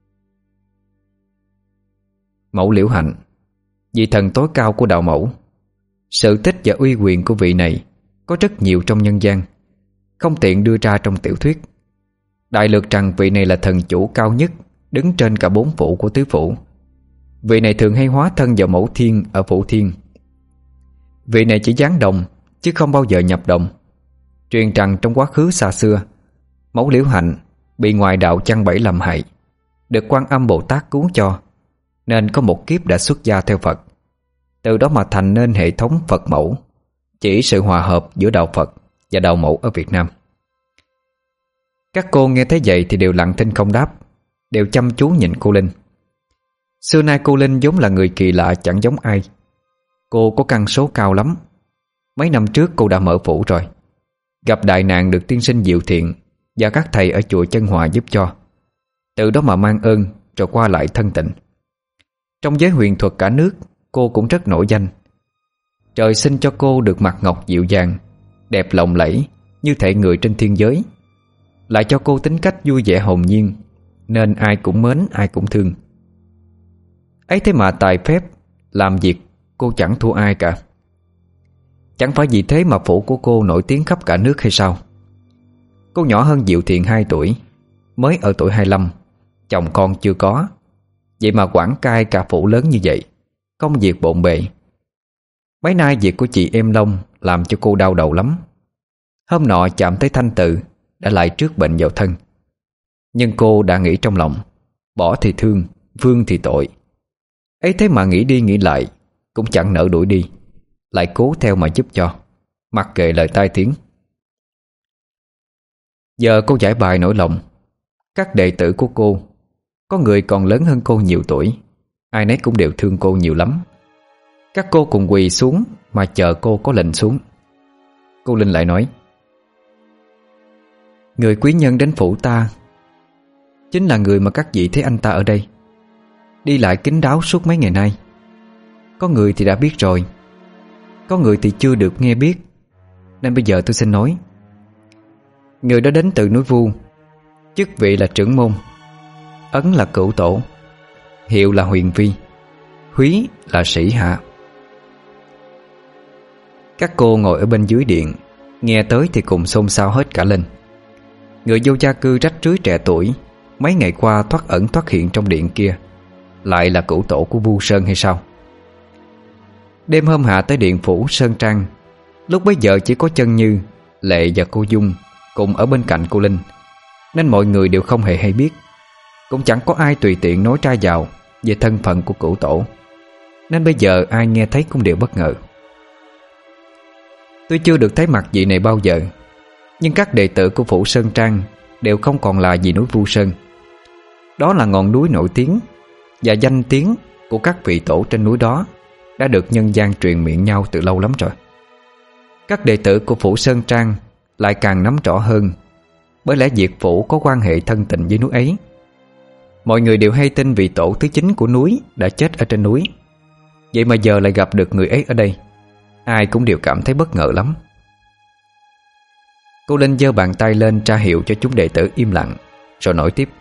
Mẫu Liễu Hạnh, vị thần tối cao của đạo mẫu. Sự tích và uy quyền của vị này có rất nhiều trong nhân gian, không tiện đưa ra trong tiểu thuyết. Đại lược rằng vị này là thần chủ cao nhất, đứng trên cả 4 phủ của tứ phủ. Vị này thường hay hóa thân vào mẫu thiên ở phủ thiên. Vị này chỉ giáng đồng chứ không bao giờ nhập đồng. Truyền rằng trong quá khứ xa xưa, mẫu Liễu Hạnh bị ngoại đạo chăn bẫy làm hại, được Quan Âm Bồ Tát cứu cho, nên có một kiếp đã xuất gia theo Phật. Từ đó mà thành nên hệ thống Phật mẫu, chỉ sự hòa hợp giữa đạo Phật và đạo mẫu ở Việt Nam. Các cô nghe thấy vậy thì đều lặng thinh không đáp, đều chăm chú nhìn cô Linh. Xưa nay cô Linh vốn là người kỳ lạ chẳng giống ai. Cô có căn số cao lắm. Mấy năm trước cô đã mở phủ rồi, gặp đại nạn được tiên sinh Diệu Thiện và các thầy ở chùa Chân Hòa giúp cho. Từ đó mà mang ơn rồi qua lại thân tịnh. Trong giới huyền thuật cả nước, cô cũng rất nổi danh. Trời sinh cho cô được mặt ngọc dịu dàng, đẹp lộng lẫy như thể người trên thiên giới, lại cho cô tính cách vui vẻ hồn nhiên, nên ai cũng mến, ai cũng thương. Ấy thế mà tài phép, làm việc cô chẳng thua ai cả. Chẳng phải vì thế mà phủ của cô nổi tiếng khắp cả nước hay sao? Cô nhỏ hơn Diệu Thiện 2 tuổi, mới ở tuổi 25, chồng con chưa có. Vậy mà quản cai cả phủ lớn như vậy, công việc bộn bề. Mấy nay việc của chị em Long làm cho cô đau đầu lắm. Hôm nọ chạm tới Thanh Tự đã lại trước bệnh vào thân. Nhưng cô đã nghĩ trong lòng, bỏ thì thương, vương thì tội. Ấy thế mà nghĩ đi nghĩ lại cũng chẳng nỡ đuổi đi, lại cố theo mà giúp cho, mặc kệ lời tai tiếng. Giờ cô giải bài nỗi lòng. Các đệ tử của cô, có người còn lớn hơn cô nhiều tuổi, ai nấy cũng đều thương cô nhiều lắm. Các cô cùng quỳ xuống mà chờ cô có lệnh xuống. Cô Linh lại nói: người quý nhân đến phủ ta chính là người mà các vị thấy anh ta ở đây, đi lại kín đáo suốt mấy ngày nay. Có người thì đã biết rồi, có người thì chưa được nghe biết, nên bây giờ tôi xin nói. Người đó đến từ núi Vu, chức vị là trưởng môn, ấn là cửu tổ, hiệu là Huyền Vi, húy là Sĩ Hạ. Các cô ngồi ở bên dưới điện, nghe tới thì cùng xôn xao hết cả lên. Người vô gia cư rách rưới trẻ tuổi, mấy ngày qua thoát ẩn thoát hiện trong điện kia, lại là cửu tổ của Vu Sơn hay sao? Đêm hôm hạ tới điện phủ Sơn Trang, lúc bấy giờ chỉ có Chân Như, Lệ và cô Dung cùng ở bên cạnh cô Linh, nên mọi người đều không hề hay biết. Cũng chẳng có ai tùy tiện nói ra vào về thân phận của cửu tổ, nên bây giờ ai nghe thấy cũng đều bất ngờ. Tôi chưa được thấy mặt vị này bao giờ, nhưng các đệ tử của phủ Sơn Trang đều không còn là gì núi Vu Sơn. Đó là ngọn núi nổi tiếng, và danh tiếng của các vị tổ trên núi đó đã được nhân gian truyền miệng nhau từ lâu lắm rồi. Các đệ tử của phủ Sơn Trang lại càng nắm rõ hơn, bởi lẽ Diệt phủ có quan hệ thân tình với núi ấy. Mọi người đều hay tin vị tổ thứ 9 của núi đã chết ở trên núi. Vậy mà giờ lại gặp được người ấy ở đây, ai cũng đều cảm thấy bất ngờ lắm. Cô Linh giơ bàn tay lên tra hiệu cho chúng đệ tử im lặng, rồi nói tiếp: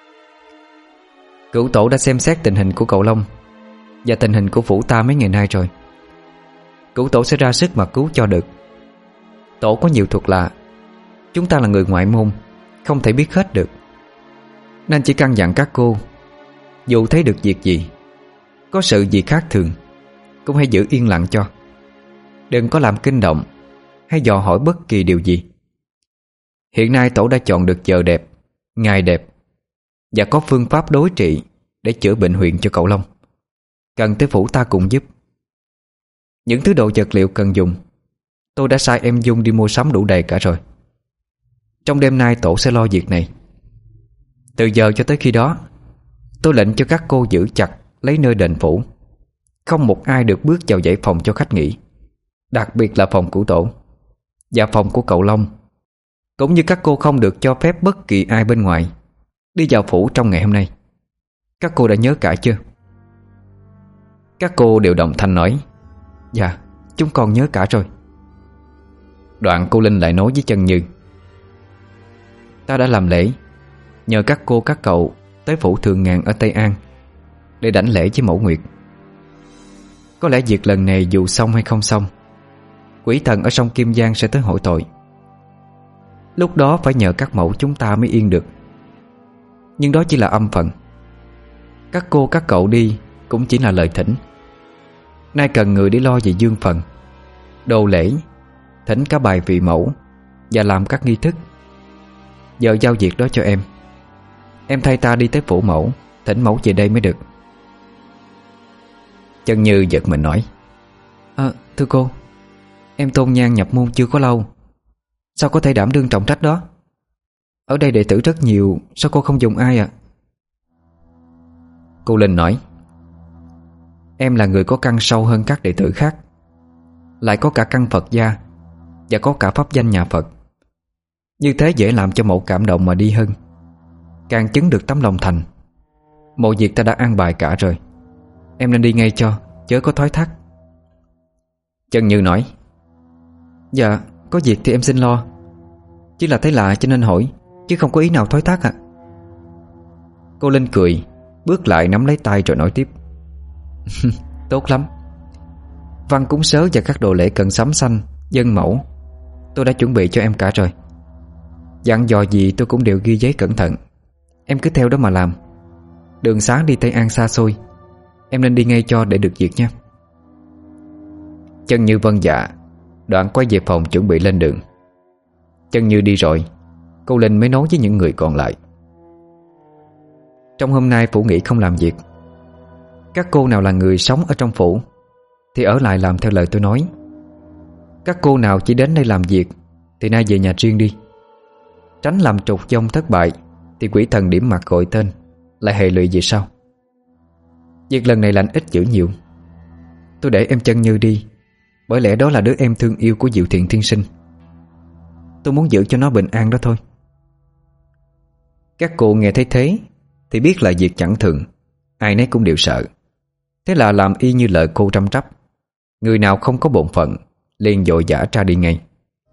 cửu tổ đã xem xét tình hình của cậu Long và tình hình của phủ ta mấy ngày nay rồi. Cửu tổ sẽ ra sức mà cứu cho được. Tổ có nhiều thuật lạ, chúng ta là người ngoại môn, không thể biết hết được, nên chỉ căn dặn các cô, dù thấy được việc gì, có sự gì khác thường, cũng hãy giữ yên lặng cho. Đừng có làm kinh động, hay dò hỏi bất kỳ điều gì. Hiện nay tổ đã chọn được giờ đẹp, ngày đẹp và có phương pháp đối trị để chữa bệnh huyện cho cậu Long. Cần tới phủ ta cùng giúp. Những thứ đồ vật liệu cần dùng tôi đã sai em Dung đi mua sắm đủ đầy cả rồi. Trong đêm nay tổ sẽ lo việc này. Từ giờ cho tới khi đó, tôi lệnh cho các cô giữ chặt lấy nơi đền phủ. Không một ai được bước vào dãy phòng cho khách nghỉ, đặc biệt là phòng của tổ và phòng của cậu Long. Cũng như các cô không được cho phép bất kỳ ai bên ngoài đi vào phủ trong ngày hôm nay. Các cô đã nhớ cả chưa? Các cô đều đồng thanh nói: Dạ, chúng con nhớ cả rồi. Đoạn cô Linh lại nói với Chân Như: Ta đã làm lễ nhờ các cô các cậu tới phủ Thượng Ngàn ở Tây An để đảnh lễ với Mẫu Nguyệt. Có lẽ việc lần này dù xong hay không xong, quỷ thần ở sông Kim Giang sẽ tới hỏi tội. Lúc đó phải nhờ các mẫu chúng ta mới yên được. Nhưng đó chỉ là âm phận. Các cô các cậu đi cũng chỉ là lời thỉnh. Nay cần người để lo về dương phần, đồ lễ, thỉnh cả bài vị mẫu và làm các nghi thức. Giờ giao việc đó cho em. Em thay ta đi tới phủ mẫu, thỉnh mẫu về đây mới được. Chân Như giật mình nói: Thưa cô, em tôn nhang nhập môn chưa có lâu, sao có thể đảm đương trọng trách đó? Ở đây đệ tử rất nhiều, sao cô không dùng ai ạ? Cô Linh nói: Em là người có căn sâu hơn các đệ tử khác, lại có cả căn Phật gia và có cả pháp danh nhà Phật. Như thế dễ làm cho mẫu cảm động mà đi hơn, càng chứng được tấm lòng thành. Mọi việc ta đã an bài cả rồi, em nên đi ngay cho, chớ có thoái thác. Chân Như nói: Dạ, có việc thì em xin lo. Chỉ là thấy lạ cho nên hỏi, chứ không có ý nào thoái thác ạ. Cô Linh cười, bước lại nắm lấy tay rồi nói tiếp: Tốt lắm. Văn cúng sớ và các đồ lễ cần sắm sanh, dân mẫu tôi đã chuẩn bị cho em cả rồi. Dặn dò gì tôi cũng đều ghi giấy cẩn thận. Em cứ theo đó mà làm. Đường xá đi Tây An xa xôi, em nên đi ngay cho để được việc nha. Chân Như vâng dạ, đoạn quay về phòng chuẩn bị lên đường. Chân Như đi rồi, cô Linh mới nói với những người còn lại: Trong hôm nay phủ nghỉ không làm việc. Các cô nào là người sống ở trong phủ thì ở lại làm theo lời tôi nói. Các cô nào chỉ đến đây làm việc thì nay về nhà riêng đi. Tránh làm trục dông thất bại thì quỷ thần điểm mặt gọi tên, lại hệ lụy về sau. Việc lần này lành ít dữ nhiều. Tôi để em Chân Như đi, bởi lẽ đó là đứa em thương yêu của Diệu Thiện Tiên Sinh. Tôi muốn giữ cho nó bình an đó thôi. Các cô nghe thấy thế thì biết là việc chẳng thường, ai nấy cũng đều sợ. Thế là làm y như lời cô trăm trắp. Người nào không có bổn phận liền vội vã ra đi ngay.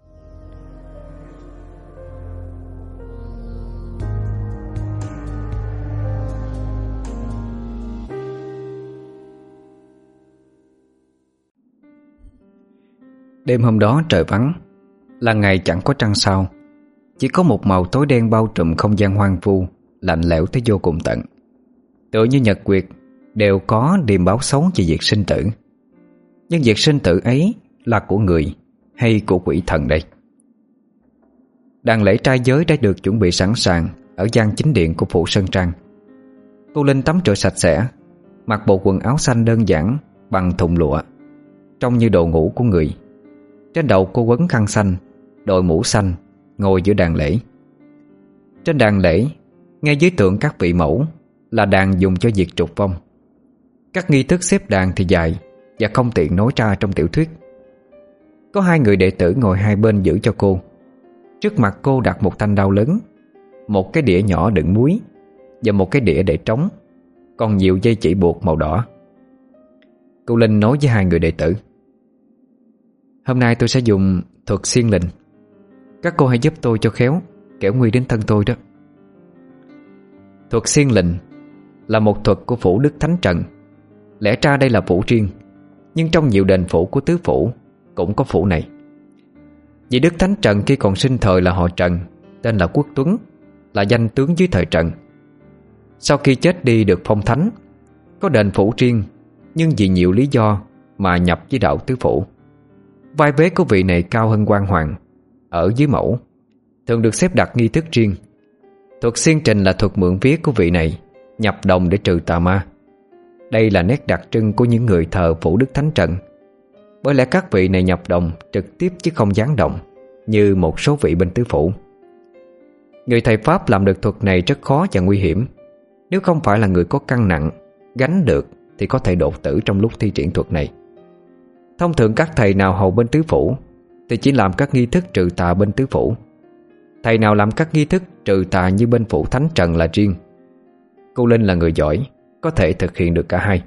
Đêm hôm đó trời vắng, là ngày chẳng có trăng sao, chỉ có một màu tối đen bao trùm không gian hoang vu, lạnh lẽo tới vô cùng tận. Tựa như nhật nguyệt đều có điềm báo xấu về việc sinh tử. Nhưng việc sinh tử ấy là của người hay của quỷ thần đây? Đàn lễ trai giới đã được chuẩn bị sẵn sàng ở gian chính điện của phủ Sơn Trang. Cô Linh tắm rửa sạch sẽ, mặc bộ quần áo xanh đơn giản bằng thụng lụa, trông như đồ ngủ của người. Trên đầu cô quấn khăn xanh, đội mũ xanh, ngồi giữa đàn lễ. Trên đàn lễ, ngay dưới tượng các vị mẫu là đàn dùng cho việc trục vong. Các nghi thức xếp đàn thì dài và không tiện nói ra trong tiểu thuyết. Có hai người đệ tử ngồi hai bên giữ cho cô. Trước mặt cô đặt một thanh đao lớn, một cái đĩa nhỏ đựng muối và một cái đĩa để trống, còn nhiều dây chỉ buộc màu đỏ. Cô Linh nói với hai người đệ tử: Hôm nay tôi sẽ dùng thuật xiên lệnh. Các cô hãy giúp tôi cho khéo, kẻo nguy đến thân tôi đó. Thuật xiên lệnh là một thuật của phủ Đức Thánh Trần. Lẽ ra đây là phủ riêng, nhưng trong nhiều đền phủ của tứ phủ cũng có phủ này. Vì Đức Thánh Trần khi còn sinh thời là họ Trần, tên là Quốc Tuấn, là danh tướng dưới thời Trần. Sau khi chết đi được phong thánh, có đền phủ riêng, nhưng vì nhiều lý do mà nhập với đạo tứ phủ. Vai vế của vị này cao hơn quan hoàng, ở dưới mẫu, thường được xếp đặt nghi thức riêng. Thuật xiên trình là thuật mượn vía của vị này, nhập đồng để trừ tà ma. Đây là nét đặc trưng của những người thờ Phủ Đức Thánh Trận. Bởi lẽ các vị này nhập đồng trực tiếp chứ không gián động như một số vị bên tứ phủ. Người thầy Pháp làm được thuật này rất khó và nguy hiểm. Nếu không phải là người có căn nặng, gánh được thì có thể đột tử trong lúc thi triển thuật này. Thông thường các thầy nào hầu bên tứ phủ thì chỉ làm các nghi thức trừ tà bên tứ phủ. Thầy nào làm các nghi thức trừ tà như bên phủ Thánh Trận là riêng. Cô Linh là người giỏi, có thể thực hiện được cả hai.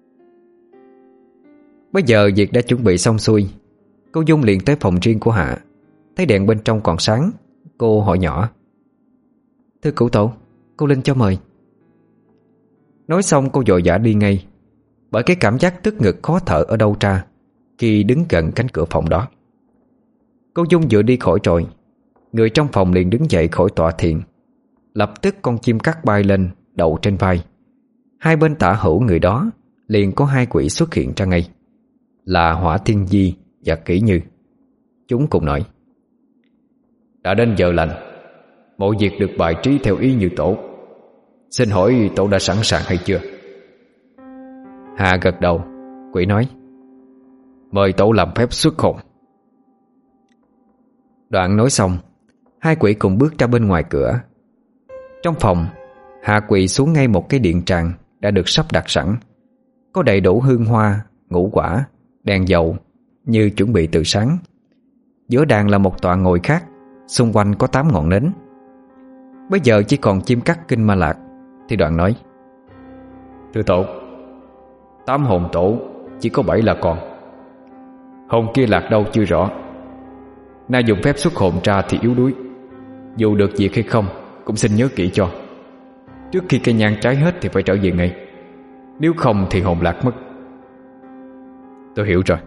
Bây giờ việc đã chuẩn bị xong xuôi, cô Dung liền tới phòng riêng của Hạ. Thấy đèn bên trong còn sáng, cô hỏi nhỏ: "Thưa cụ tổ, cô Linh cho mời." Nói xong cô vội vã đi ngay, bởi cái cảm giác tức ngực khó thở ở đâu ra khi đứng gần cánh cửa phòng đó. Cô Dung vừa đi khỏi rồi, người trong phòng liền đứng dậy khỏi tọa thiền. Lập tức con chim cắt bay lên đậu trên vai. Hai bên tả hữu người đó liền có hai quỷ xuất hiện ra ngay, là Hỏa Thiên Di và Kỷ Như. Chúng cùng nói: "Đã đến giờ lành, mọi việc được bài trí theo ý như tổ. Xin hỏi tổ đã sẵn sàng hay chưa?" Hà gật đầu. Quỷ nói: "Mời tổ làm phép xuất hồn." Đoạn nói xong, hai quỷ cùng bước ra bên ngoài cửa. Trong phòng, Hạ quỳ xuống ngay một cái điện tràng đã được sắp đặt sẵn, có đầy đủ hương hoa, ngũ quả, đèn dầu như chuẩn bị từ sáng. Giữa đàn là một tọa ngồi khác, xung quanh có 8 ngọn nến. Bây giờ chỉ còn chim cắt kinh ma lạc, thì Đoạn nói: "Thưa tổ, 8 hồn tổ chỉ có 7 là còn. Hồn kia lạc đâu chưa rõ. Nay dùng phép xuất hồn ra thì yếu đuối. Dù được việc hay không cũng xin nhớ kỹ cho. Trước khi cây nhang cháy hết thì phải trở về ngay, nếu không thì hồn lạc mất." "Tôi hiểu rồi."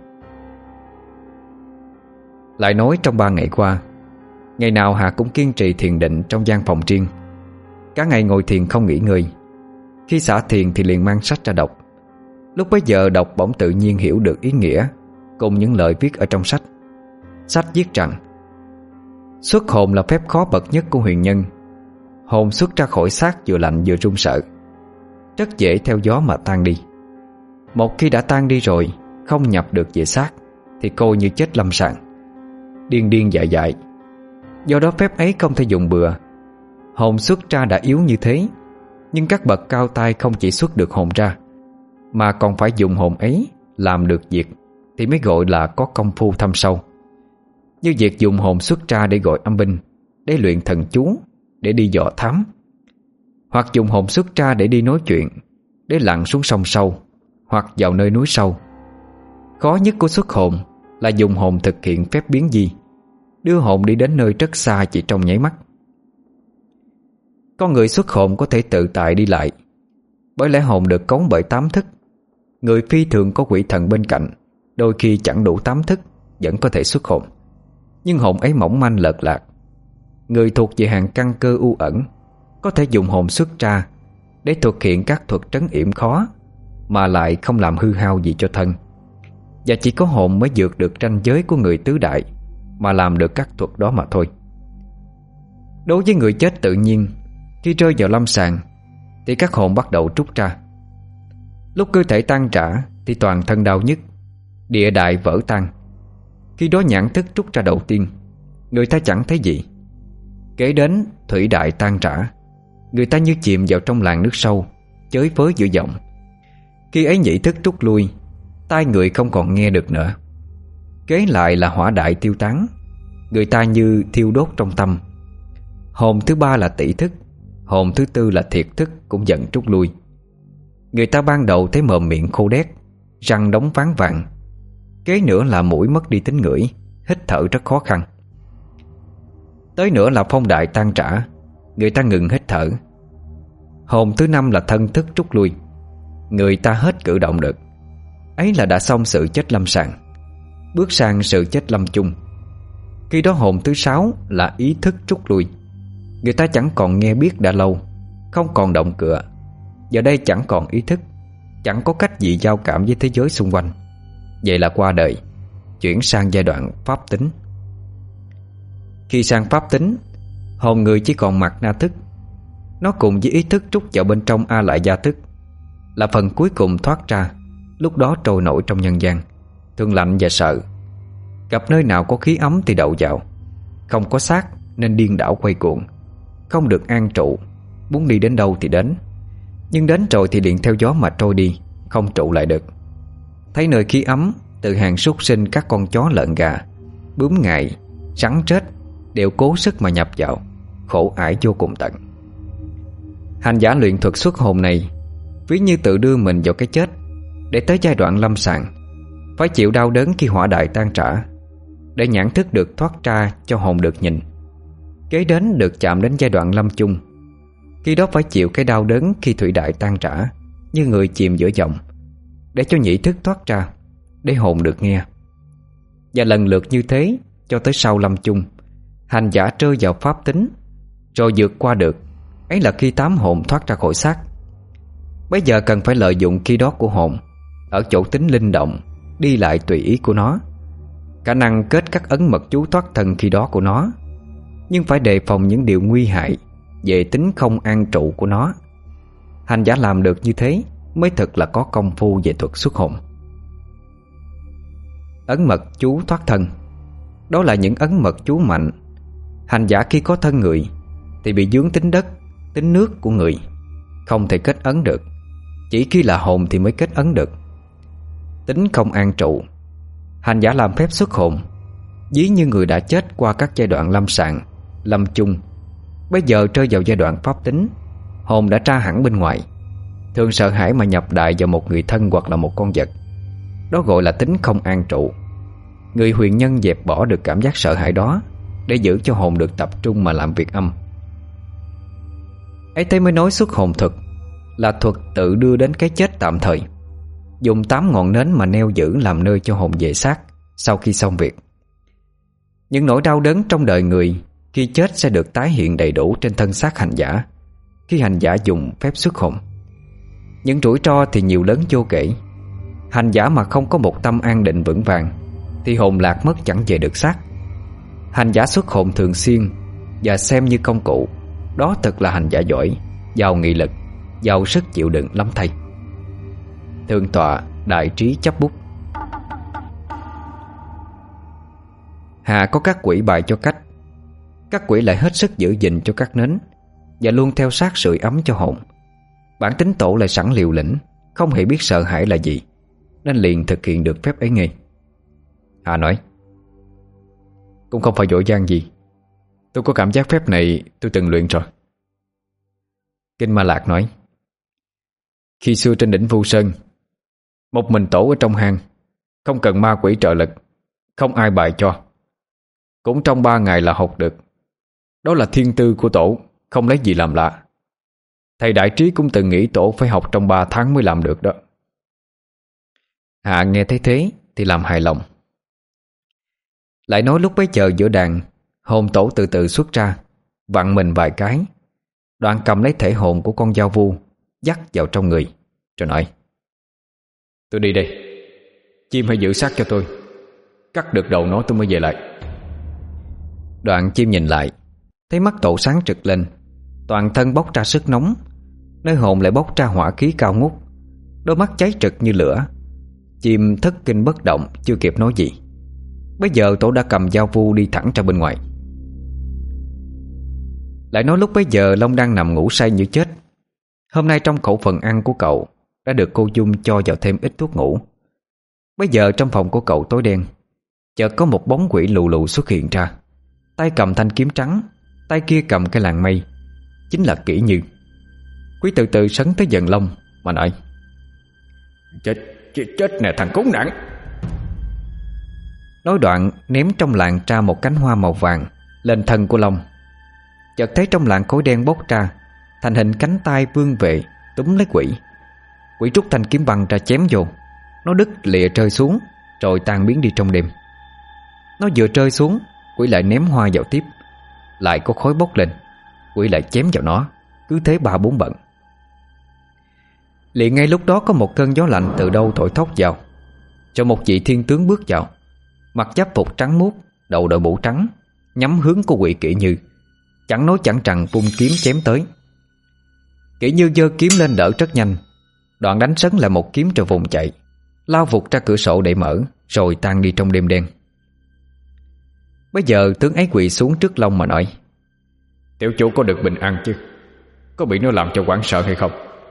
Lại nói trong 3 ngày qua, ngày nào Hà cũng kiên trì thiền định trong gian phòng riêng. Cả ngày ngồi thiền không nghỉ ngơi. Khi xả thiền thì liền mang sách ra đọc. Lúc bấy giờ đọc bỗng tự nhiên hiểu được ý nghĩa cùng những lời viết ở trong sách. Sách viết rằng xuất hồn là phép khó bậc nhất của huyền nhân. Hồn xuất ra khỏi xác vừa lạnh vừa run sợ, rất dễ theo gió mà tan đi. Một khi đã tan đi rồi, không nhập được về xác thì cô như chết lâm sàng, điên điên dại dại. Do đó phép ấy không thể dùng bừa. Hồn xuất ra đã yếu như thế, nhưng các bậc cao tay không chỉ xuất được hồn ra, mà còn phải dùng hồn ấy làm được việc thì mới gọi là có công phu thâm sâu. Như việc dùng hồn xuất ra để gọi âm binh, để luyện thần chú, để đi dò thám, hoặc dùng hồn xuất ra để đi nói chuyện, để lặn xuống sông sâu, hoặc vào nơi núi sâu. Khó nhất của xuất hồn là dùng hồn thực hiện phép biến di, đưa hồn đi đến nơi rất xa chỉ trong nháy mắt. Con người xuất hồn có thể tự tại đi lại, bởi lẽ hồn được cấu bởi 8 thức. Người phi thường có quỷ thần bên cạnh, đôi khi chẳng đủ 8 thức vẫn có thể xuất hồn, nhưng hồn ấy mỏng manh lợt lạc. Người thuộc về hàng căn cơ u ẩn có thể dùng hồn xuất ra để thực hiện các thuật trấn yểm khó, mà lại không làm hư hao gì cho thân. Và chỉ có hồn mới vượt được ranh giới của người tứ đại mà làm được các thuật đó mà thôi. Đối với người chết tự nhiên, khi rơi vào lâm sàng thì các hồn bắt đầu trút ra. Lúc cơ thể tan rã thì toàn thân đau nhức, địa đại vỡ tan. Khi đó nhãn thức trút ra đầu tiên, người ta chẳng thấy gì. Kế đến thủy đại tan rã, người ta như chìm vào trong làn nước sâu, chới với giữa dòng. Khi ấy nhĩ thức trút lui, tai người không còn nghe được nữa. Kế lại là hỏa đại tiêu tán, người ta như thiêu đốt trong tâm. Hồn thứ 3 là tỷ thức, hồn thứ 4 là thiệt thức cũng dần trút lui. Người ta ban đầu thấy mồm miệng khô đét, răng đóng ván vàng. Kế nữa là mũi mất đi tính ngửi, hít thở rất khó khăn. Tới nữa là phong đại tan rã, người ta ngừng hít thở. Hồn thứ 5 là thân thức trút lui, người ta hết cử động được. Ấy là đã xong sự chết lâm sàng, bước sang sự chết lâm chung. Khi đó hồn thứ 6 là ý thức trút lui, người ta chẳng còn nghe biết đã lâu, không còn động cựa. Giờ đây chẳng còn ý thức, chẳng có cách gì giao cảm với thế giới xung quanh. Vậy là qua đời, chuyển sang giai đoạn pháp tính. Khi sang pháp tính, hồn người chỉ còn mặt na thức. Nó cùng với ý thức trút vào bên trong A Lại Gia Thức, là phần cuối cùng thoát ra. Lúc đó trôi nổi trong nhân gian, thường lạnh và sợ. Gặp nơi nào có khí ấm thì đậu vào. Không có xác nên điên đảo quay cuồng, không được an trụ. Muốn đi đến đâu thì đến, nhưng đến rồi thì liền theo gió mà trôi đi, không trụ lại được. Thấy nơi khí ấm, từ hàng súc sinh các con chó lợn gà, bướm ngại, rắn rết đều cố sức mà nhập vào, khổ ải vô cùng tận. Hành giả luyện thuật xuất hồn này ví như tự đưa mình vào cái chết, để tới giai đoạn lâm sàng phải chịu đau đớn khi hỏa đại tan rã, để nhãn thức được thoát ra cho hồn được nhìn. Kế đến được chạm đến giai đoạn lâm chung. Khi đó phải chịu cái đau đớn khi thủy đại tan rã, như người chìm giữa dòng, để cho nhĩ thức thoát ra, để hồn được nghe. Và lần lượt như thế cho tới sau lâm chung, hành giả rơi vào pháp tính, rồi vượt qua được. Ấy là khi tám hồn thoát ra khỏi xác. Bây giờ cần phải lợi dụng khi đó của hồn ở chỗ tính linh động, đi lại tùy ý của nó, khả năng kết các ấn mật chú thoát thân khi đó của nó. Nhưng phải đề phòng những điều nguy hại về tính không an trụ của nó. Hành giả làm được như thế mới thực là có công phu về thuật xuất hồn. Ấn mật chú thoát thân, đó là những ấn mật chú mạnh. Hành giả khi có thân người thì bị vướng tính đất, tính nước của người, không thể kết ấn được. Chỉ khi là hồn thì mới kết ấn được. Tính không an trụ, hành giả làm phép xuất hồn ví như người đã chết qua các giai đoạn lâm sàng, lâm chung. Bây giờ rơi vào giai đoạn pháp tính, hồn đã ra hẳn bên ngoài, thường sợ hãi mà nhập đại vào một người thân hoặc là một con vật. Đó gọi là tính không an trụ. Người huyền nhân dẹp bỏ được cảm giác sợ hãi đó, để giữ cho hồn được tập trung mà làm việc âm. Ấy thế mới nói xuất hồn thuật là thuật tự đưa đến cái chết tạm thời, dùng 8 ngọn nến mà neo giữ làm nơi cho hồn về xác sau khi xong việc. Những nỗi đau đớn trong đời người khi chết sẽ được tái hiện đầy đủ trên thân xác hành giả khi hành giả dùng phép xuất hồn. Những rủi ro thì nhiều lớn vô kể. Hành giả mà không có một tâm an định vững vàng thì hồn lạc mất chẳng về được xác. Hành giả xuất hồn thường xuyên và xem như công cụ, đó thật là hành giả giỏi, giàu nghị lực, giàu sức chịu đựng lắm thầy. Thượng tọa Đại Trí chấp bút. Hạ có các quỷ bài cho cách. Các quỷ lại hết sức giữ gìn cho các nến, và luôn theo sát sưởi ấm cho hồn. Bản tính tổ lại sẵn liều lĩnh, không hề biết sợ hãi là gì, nên liền thực hiện được phép ấy ngay. Hạ nói: cũng không phải vội vàng gì, tôi có cảm giác phép này tôi từng luyện rồi. Kinh Ma Lạc nói: khi xưa trên đỉnh Vu Sơn, một mình tổ ở trong hang, không cần ma quỷ trợ lực, không ai bài cho, cũng trong 3 ngày là học được. Đó là thiên tư của tổ, không lấy gì làm lạ. Thầy Đại Trí cũng từng nghĩ tổ phải học trong 3 tháng mới làm được đó. Hạ nghe thấy thế thì làm hài lòng. Lại nói lúc bấy giờ giữa đàn, hồn tổ từ từ xuất ra, vặn mình vài cái, đoạn cầm lấy thể hồn của con dao vu, dắt vào trong người, rồi nói: tôi đi đây, chim hãy giữ xác cho tôi, cắt được đầu nó tôi mới về lại. Đoạn chim nhìn lại, thấy mắt tổ sáng trực lên, toàn thân bốc ra sức nóng, nơi hồn lại bốc ra hỏa khí cao ngút, đôi mắt cháy trực như lửa. Chim thất kinh bất động, chưa kịp nói gì. Bây giờ tổ đã cầm dao vu đi thẳng ra bên ngoài. Lại nói lúc bấy giờ Long đang nằm ngủ say như chết. Hôm nay trong khẩu phần ăn của cậu đã được cô Dung cho vào thêm ít thuốc ngủ. Bây giờ trong phòng của cậu tối đen, chợt có một bóng quỷ lù lù xuất hiện ra, tay cầm thanh kiếm trắng, tay kia cầm cái làn mây, chính là Kỷ Như. Quý từ từ sấn tới gần Long mà nói: Chết nè thằng khốn nạn. Nói đoạn ném trong làng ra một cánh hoa màu vàng lên thân của Long. Chợt thấy trong làng khói đen bốc ra, thành hình cánh tay vươn về túm lấy quỷ. Quỷ rút thanh kiếm băng ra chém vô. Nó đứt lìa rơi xuống, rồi tan biến đi trong đêm. Nó vừa rơi xuống, quỷ lại ném hoa vào tiếp. Lại có khói bốc lên, quỷ lại chém vào nó. Cứ thế 3-4 bận. Liền ngay lúc đó có một cơn gió lạnh từ đâu thổi thốc vào, cho một vị thiên tướng bước vào. mặc giáp phục trắng muốt, đầu đội mũ trắng, nhắm hướng của Quỷ Kỷ Như, chẳng nói chẳng rằng vung kiếm chém tới. Kỷ Như giơ kiếm lên đỡ rất nhanh, đoạn đánh sấn lại một kiếm rồi vùng chạy, lao vụt ra cửa sổ để mở, rồi tan đi trong đêm đen. Bây giờ tướng ấy quỳ xuống trước Long mà nói: Tiểu chủ có được bình an chứ? Có bị nó làm cho hoảng sợ hay không?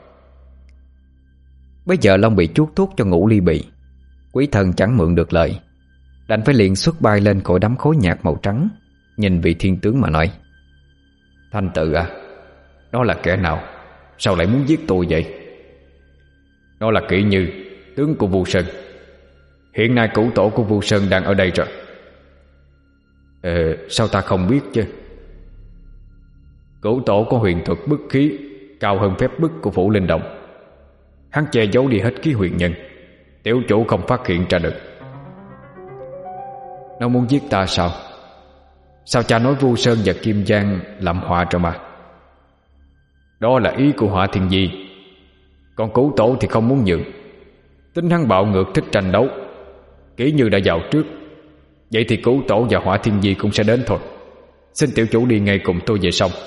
Bây giờ Long bị chuốt thuốc cho ngủ ly bì, quý thần chẳng mượn được lời, đành phải liền xuất bay lên khỏi đám khối nhạt màu trắng, nhìn vị thiên tướng mà nói: Thanh tự à, nó là kẻ nào? Sao lại muốn giết tôi vậy? Nó là Kỷ Như, tướng của Vu Sơn. Hiện nay cửu tổ của Vu Sơn đang ở đây rồi. Sao ta không biết chứ? Cửu tổ có huyền thuật bức khí cao hơn phép bức của Phủ Linh Động. Hắn che giấu đi hết khí huyền nhân, tiểu chủ không phát hiện ra được. Nó muốn giết ta sao? Sao cha nói Vu Sơn và Kim Giang làm họa rồi mà? Đó là ý của Hỏa Thiên Di. Còn cửu tổ thì không muốn nhường. Tính hắn bạo ngược, thích tranh đấu. Kỷ Như đã vào trước, vậy thì cửu tổ và Hỏa Thiên Di cũng sẽ đến thôi. Xin tiểu chủ đi ngay cùng tôi về xong.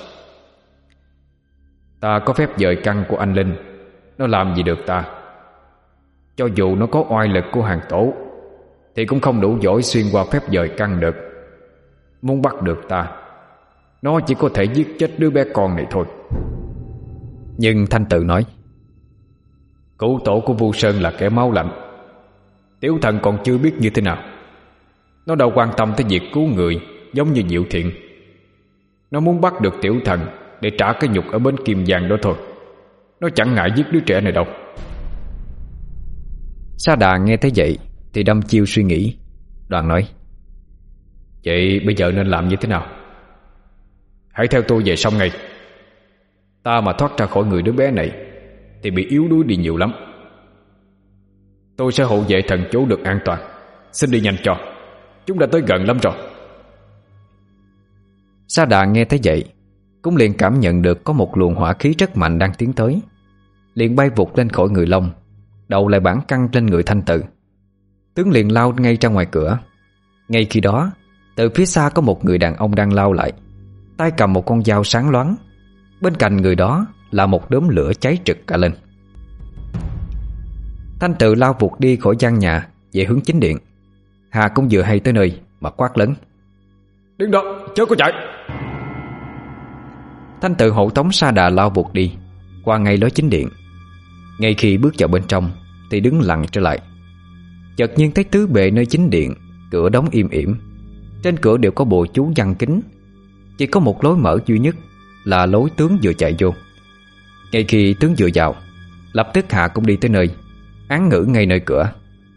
Ta có phép dời căn của anh Linh, nó làm gì được ta? Cho dù nó có oai lực của hàng tổ thì cũng không đủ giỏi xuyên qua phép dời căn được. Muốn bắt được ta, nó chỉ có thể giết chết đứa bé con này thôi. Nhưng Thanh Tự nói: Cửu tổ của Vu Sơn là kẻ máu lạnh, tiểu thần còn chưa biết như thế nào. Nó đâu quan tâm tới việc cứu người giống như Diệu Thiện. Nó muốn bắt được tiểu thần để trả cái nhục ở bến Kim Giang đó thôi. Nó chẳng ngại giết đứa trẻ này đâu. Sa Đà nghe thấy vậy thì đâm chiêu suy nghĩ, đoạn nói: Vậy bây giờ nên làm như thế nào? Hãy theo tôi về xong ngay. Ta mà thoát ra khỏi người đứa bé này thì bị yếu đuối đi nhiều lắm. Tôi sẽ hộ vệ thần chú được an toàn. Xin đi nhanh cho, chúng đã tới gần lắm rồi. Sa Đà nghe thấy vậy cũng liền cảm nhận được có một luồng hỏa khí rất mạnh đang tiến tới, liền bay vụt lên khỏi người Long, đầu lại bản căng lên người Thanh Tự. Tướng liền lao ngay ra ngoài cửa. Ngay khi đó, từ phía xa có một người đàn ông đang lao lại, tay cầm một con dao sáng loáng. Bên cạnh người đó là một đốm lửa cháy rực cả lên. Thanh Tự lao vụt đi khỏi gian nhà về hướng chính điện. Hà cũng vừa hay tới nơi mà quát lớn: Đứng đó, chớ có chạy! Thanh Tự hộ tống Sa Đà lao vụt đi qua ngay lối chính điện. Ngay khi bước vào bên trong thì đứng lặng trở lại. Chợt nhiên thấy tứ bề nơi chính điện, cửa đóng im ỉm. Trên cửa đều có bùa chú văn kính. Chỉ có một lối mở duy nhất, là lối tướng vừa chạy vô. Ngay khi tướng vừa vào, lập tức Hạ cũng đi tới nơi, án ngữ ngay nơi cửa.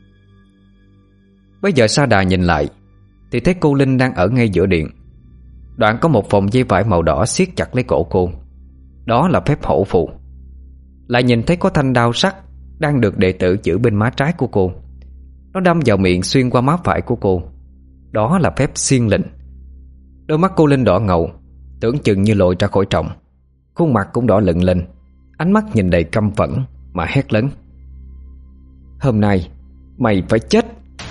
Bây giờ Sa Đà nhìn lại thì thấy cô Linh đang ở ngay giữa điện. Đoạn có một vòng dây vải màu đỏ siết chặt lấy cổ cô. Đó là phép hổ phù. Lại nhìn thấy có thanh đao sắc đang được đệ tử giữ bên má trái của cô. Nó đâm vào miệng xuyên qua má phải của cô. Đó là phép xiên lệnh. Đôi mắt cô Linh đỏ ngầu, tưởng chừng như lồi ra khỏi tròng. Khuôn mặt cũng đỏ lựng lên, ánh mắt nhìn đầy căm phẫn mà hét lớn: Hôm nay mày phải chết!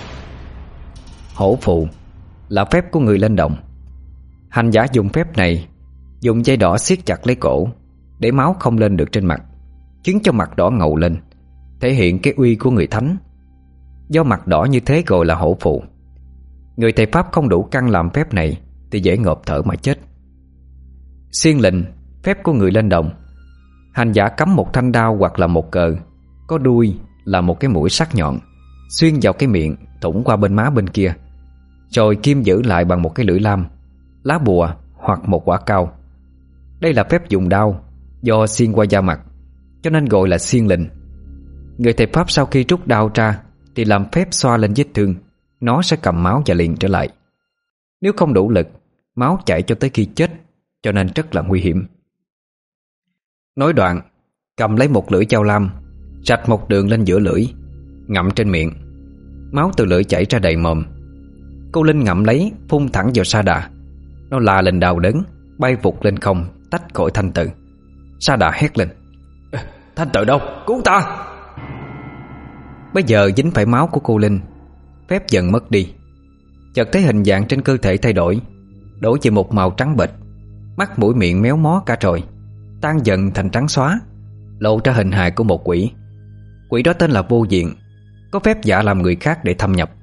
Hổ phù là phép của người Linh Động. Hành giả dùng phép này, dùng dây đỏ siết chặt lấy cổ để máu không lên được trên mặt, khiến cho mặt đỏ ngầu lên, thể hiện cái uy của người thánh. Do mặt đỏ như thế gọi là hổ phù. Người thầy pháp không đủ căn làm phép này thì dễ ngộp thở mà chết. Xiên lệnh, phép của người Linh Động. Hành giả cắm một thanh đao hoặc là một cờ có đuôi là một cái mũi sắc nhọn, xuyên vào cái miệng, thủng qua bên má bên kia, rồi kim giữ lại bằng một cái lưỡi lam, lá bùa hoặc một quả cao. Đây là phép dùng đao, do xuyên qua da mặt, cho nên gọi là xiên lệnh. Người thầy pháp sau khi rút đao ra thì làm phép xoa lên vết thương, nó sẽ cầm máu và liền trở lại. Nếu không đủ lực, máu chảy cho tới khi chết, cho nên rất là nguy hiểm. Nói đoạn, cầm lấy một lưỡi dao lam, rạch một đường lên giữa lưỡi, ngậm trên miệng. Máu từ lưỡi chảy ra đầy mồm. Cô Linh ngậm lấy, phun thẳng vào Sa Đà. Nó la lên đau đớn, bay vụt lên không, tách khỏi Thanh Tự. Sa Đà hét lên: Thanh Tự đâu? Cứu ta! Bây giờ dính phải máu của cô Linh, phép dần mất đi. chợt thấy hình dạng trên cơ thể thay đổi, đổi về một màu trắng bệch. Mắt mũi miệng méo mó cả rồi, tan dần thành trắng xóa, lộ ra hình hài của một quỷ. Quỷ đó tên là Vô Diện, có phép giả làm người khác để thâm nhập.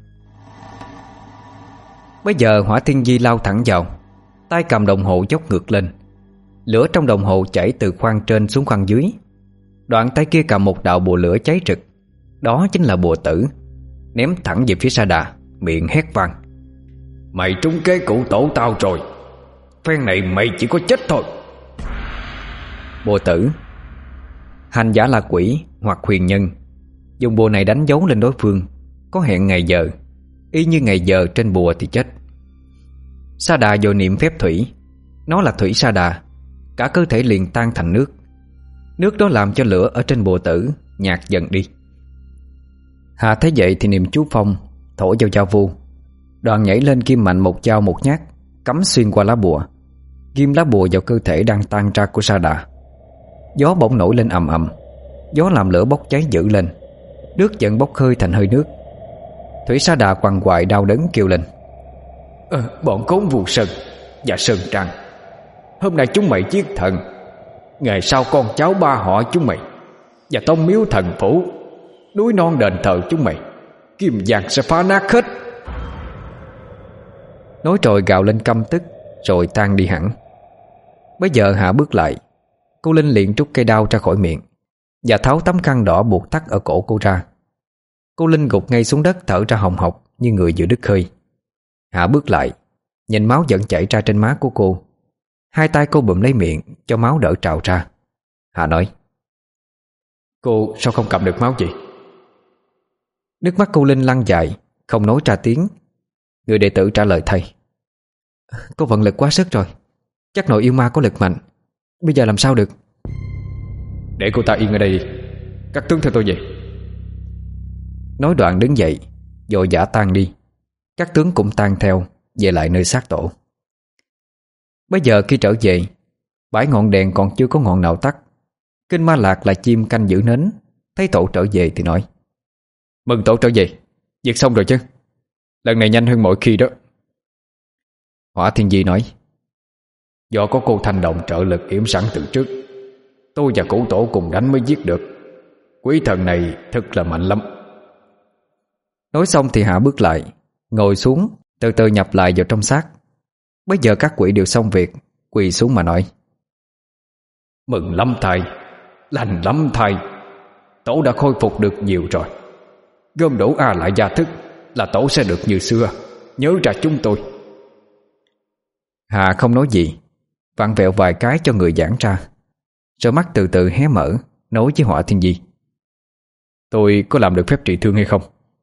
Bây giờ Hỏa Thiên Di lao thẳng vào, tay cầm đồng hồ dốc ngược lên. Lửa trong đồng hồ chảy từ khoang trên xuống khoang dưới. Đoạn tay kia cầm một đạo bùa lửa cháy rực, đó chính là bùa tử, ném thẳng về phía Sa Đà, miệng hét vang: Mày trúng kế cụ tổ tao rồi, phen này mày chỉ có chết thôi. Bùa tử. Hành giả là quỷ hoặc huyền nhân, dùng bùa này đánh dấu lên đối phương, có hẹn ngày giờ, y như ngày giờ trên bùa thì chết. Sa Đà vội niệm phép thủy, nó là thủy Sa Đà, cả cơ thể liền tan thành nước. Nước đó làm cho lửa ở trên bùa tử nhạt dần đi. Hạ thấy vậy thì niệm chú phong, thổi vào dao vu. Đoàn nhảy lên kim mạnh một dao một nhát, cắm xuyên qua lá bùa, ghim lá bùa vào cơ thể đang tan ra của Sa Đà. Gió bỗng nổi lên ầm ầm, gió làm lửa bốc cháy dữ lên, nước dần bốc hơi thành hơi nước. Thủy Sa Đà quằn quại đau đớn kêu lên: Bọn khốn Vu Sơn và Sơn Trang, hôm nay chúng mày giết thần, ngày sau con cháu ba họ chúng mày và tông miếu thần phủ, núi non đền thờ chúng mày, kim vàng sẽ phá nát hết. Nói rồi gào lên căm tức, rồi tan đi hẳn. Bây giờ Hạ bước lại, cô Linh liền trút cây đao ra khỏi miệng và tháo tấm khăn đỏ buộc thắt ở cổ cô ra. Cô Linh gục ngay xuống đất, thở ra hồng hộc như người vừa đứt hơi. Hạ bước lại, nhìn máu vẫn chảy ra trên má của cô. Hai tay cô bụm lấy miệng cho máu đỡ trào ra. Hạ nói: Cô sao không cầm được máu gì? Nước mắt cô Linh lăn dài, không nói ra tiếng. Người đệ tử trả lời thay: Cô vận lực quá sức rồi, chắc nội yêu ma có lực mạnh, bây giờ làm sao được. Để cô ta yên ở đây đi, các tướng theo tôi về. Nói đoạn đứng dậy, vội vã tan đi. Các tướng cũng tan theo, về lại nơi xác tổ. Bây giờ khi trở về, bãi ngọn đèn còn chưa có ngọn nào tắt. Kinh Ma Lạc là chim canh giữ nến, thấy tổ trở về thì nói: Mừng tổ trở về, việc xong rồi chứ? Lần này nhanh hơn mọi khi đó. Hỏa Thiên Di nói: Do có cô Thanh Đồng trợ lực yểm sẵn từ trước, tôi và cụ tổ cùng đánh mới giết được. Quỷ thần này thật là mạnh lắm. Nói xong thì Hạ bước lại, ngồi xuống, từ từ nhập lại vào trong xác. Bây giờ các quỷ đều xong việc, quỳ xuống mà nói: Mừng lắm thầy, lành lắm thầy, tổ đã khôi phục được nhiều rồi. Gom đủ A lại gia thức là tổ sẽ được như xưa, nhớ ra chúng tôi. Hạ không nói gì, vặn vẹo vài cái cho người giãn ra, rồi mắt từ từ hé mở, nói với Hỏa Thiên Di: Tôi có làm được phép trị thương hay không?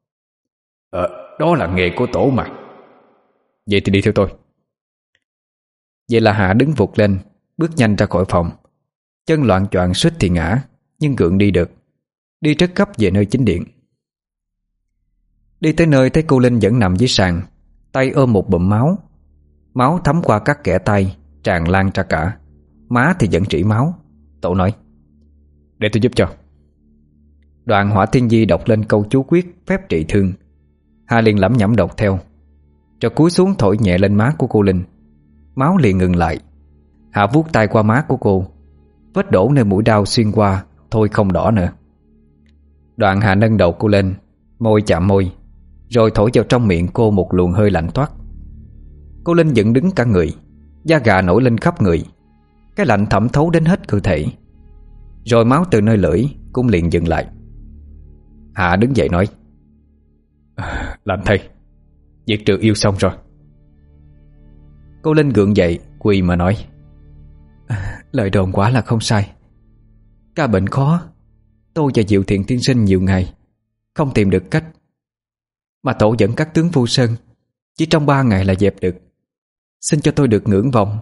Đó là nghề của tổ mà. Vậy thì đi theo tôi. Vậy là Hạ đứng vụt lên, bước nhanh ra khỏi phòng. Chân loạng choạng suýt thì ngã, nhưng gượng đi được, đi rất gấp về nơi chính điện. Đi tới nơi thấy cô Linh vẫn nằm dưới sàn, tay ôm một bụm máu. Máu thấm qua các kẽ tay, tràn lan ra cả, má thì vẫn rỉ máu. Tổ nói: Để tôi giúp cho. Đoạn Hỏa Thiên Di đọc lên câu chú quyết phép trị thương. Hạ liền lẩm nhẩm đọc theo, rồi cúi xuống thổi nhẹ lên má của cô Linh. Máu liền ngừng lại. Hạ vuốt tay qua má của cô, vết đổ nơi mũi đao xuyên qua thôi không đỏ nữa. Đoạn Hạ nâng đầu cô lên, môi chạm môi, rồi thổi vào trong miệng cô một luồng hơi lạnh toát. Cô Linh dựng đứng cả người, da gà nổi lên khắp người, cái lạnh thẩm thấu đến hết cơ thể. Rồi máu từ nơi lưỡi cũng liền dừng lại. Hạ đứng dậy nói: Làm thầy, việc trừ yêu xong rồi. Cô Linh gượng dậy quỳ mà nói: Lời đồn quả là không sai. Ca bệnh khó, tôi và Diệu Thiện tiên sinh nhiều ngày không tìm được cách, mà tổ dẫn các tướng Vu Sơn chỉ trong 3 ngày là dẹp được. Xin cho tôi được ngưỡng vọng.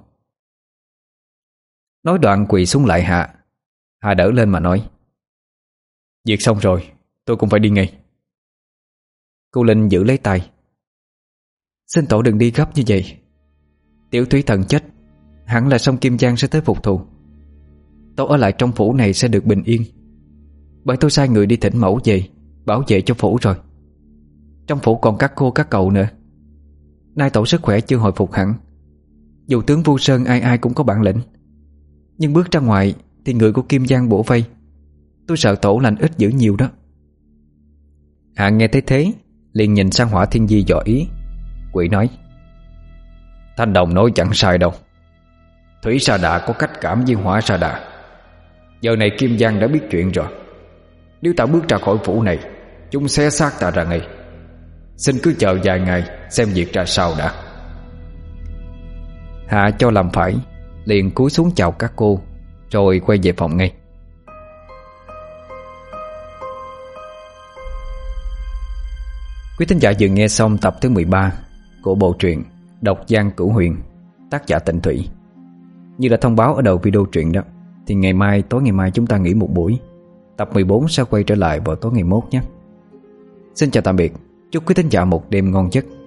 Nói đoạn quỳ xuống lại Hạ. Hạ đỡ lên mà nói: Việc xong rồi, tôi cũng phải đi ngay. Cô Linh giữ lấy tay: Xin tổ đừng đi gấp như vậy. Tiểu thủy thần chết, hẳn là sông Kim Giang sẽ tới phục thù. Tổ ở lại trong phủ này sẽ được bình yên, bởi tôi sai người đi thỉnh mẫu về bảo vệ cho phủ rồi. Trong phủ còn các cô các cậu nữa. Nay tổ sức khỏe chưa hồi phục hẳn. Dù tướng Vu Sơn ai ai cũng có bản lĩnh, nhưng bước ra ngoài thì người của Kim Giang bủa vây. Tôi sợ tổ lành ít dữ nhiều đó. Hạ nghe thấy thế liền nhìn sang Hỏa Thiên Di dò ý. Quỷ nói: Thanh đồng nói chẳng sai đâu. Thủy Sa Đà có cách cảm với Hỏa Sa Đà. Giờ này Kim Giang đã biết chuyện rồi. Nếu ta bước ra khỏi phủ này, chúng xé xác ta ra ngay. Xin cứ chờ vài ngày xem việc ra sao đã. Hạ cho làm phải, liền cúi xuống chào các cô, rồi quay về phòng ngay. Quý thính giả vừa nghe xong tập thứ 13 của bộ truyện Độc Giang Cửu Huyền, tác giả Tịnh Thủy. Như đã thông báo ở đầu video truyện đó, thì tối ngày mai chúng ta nghỉ một buổi. Tập 14 sẽ quay trở lại vào tối ngày mốt nhé. Xin chào tạm biệt. Chúc quý thính giả một đêm ngon giấc.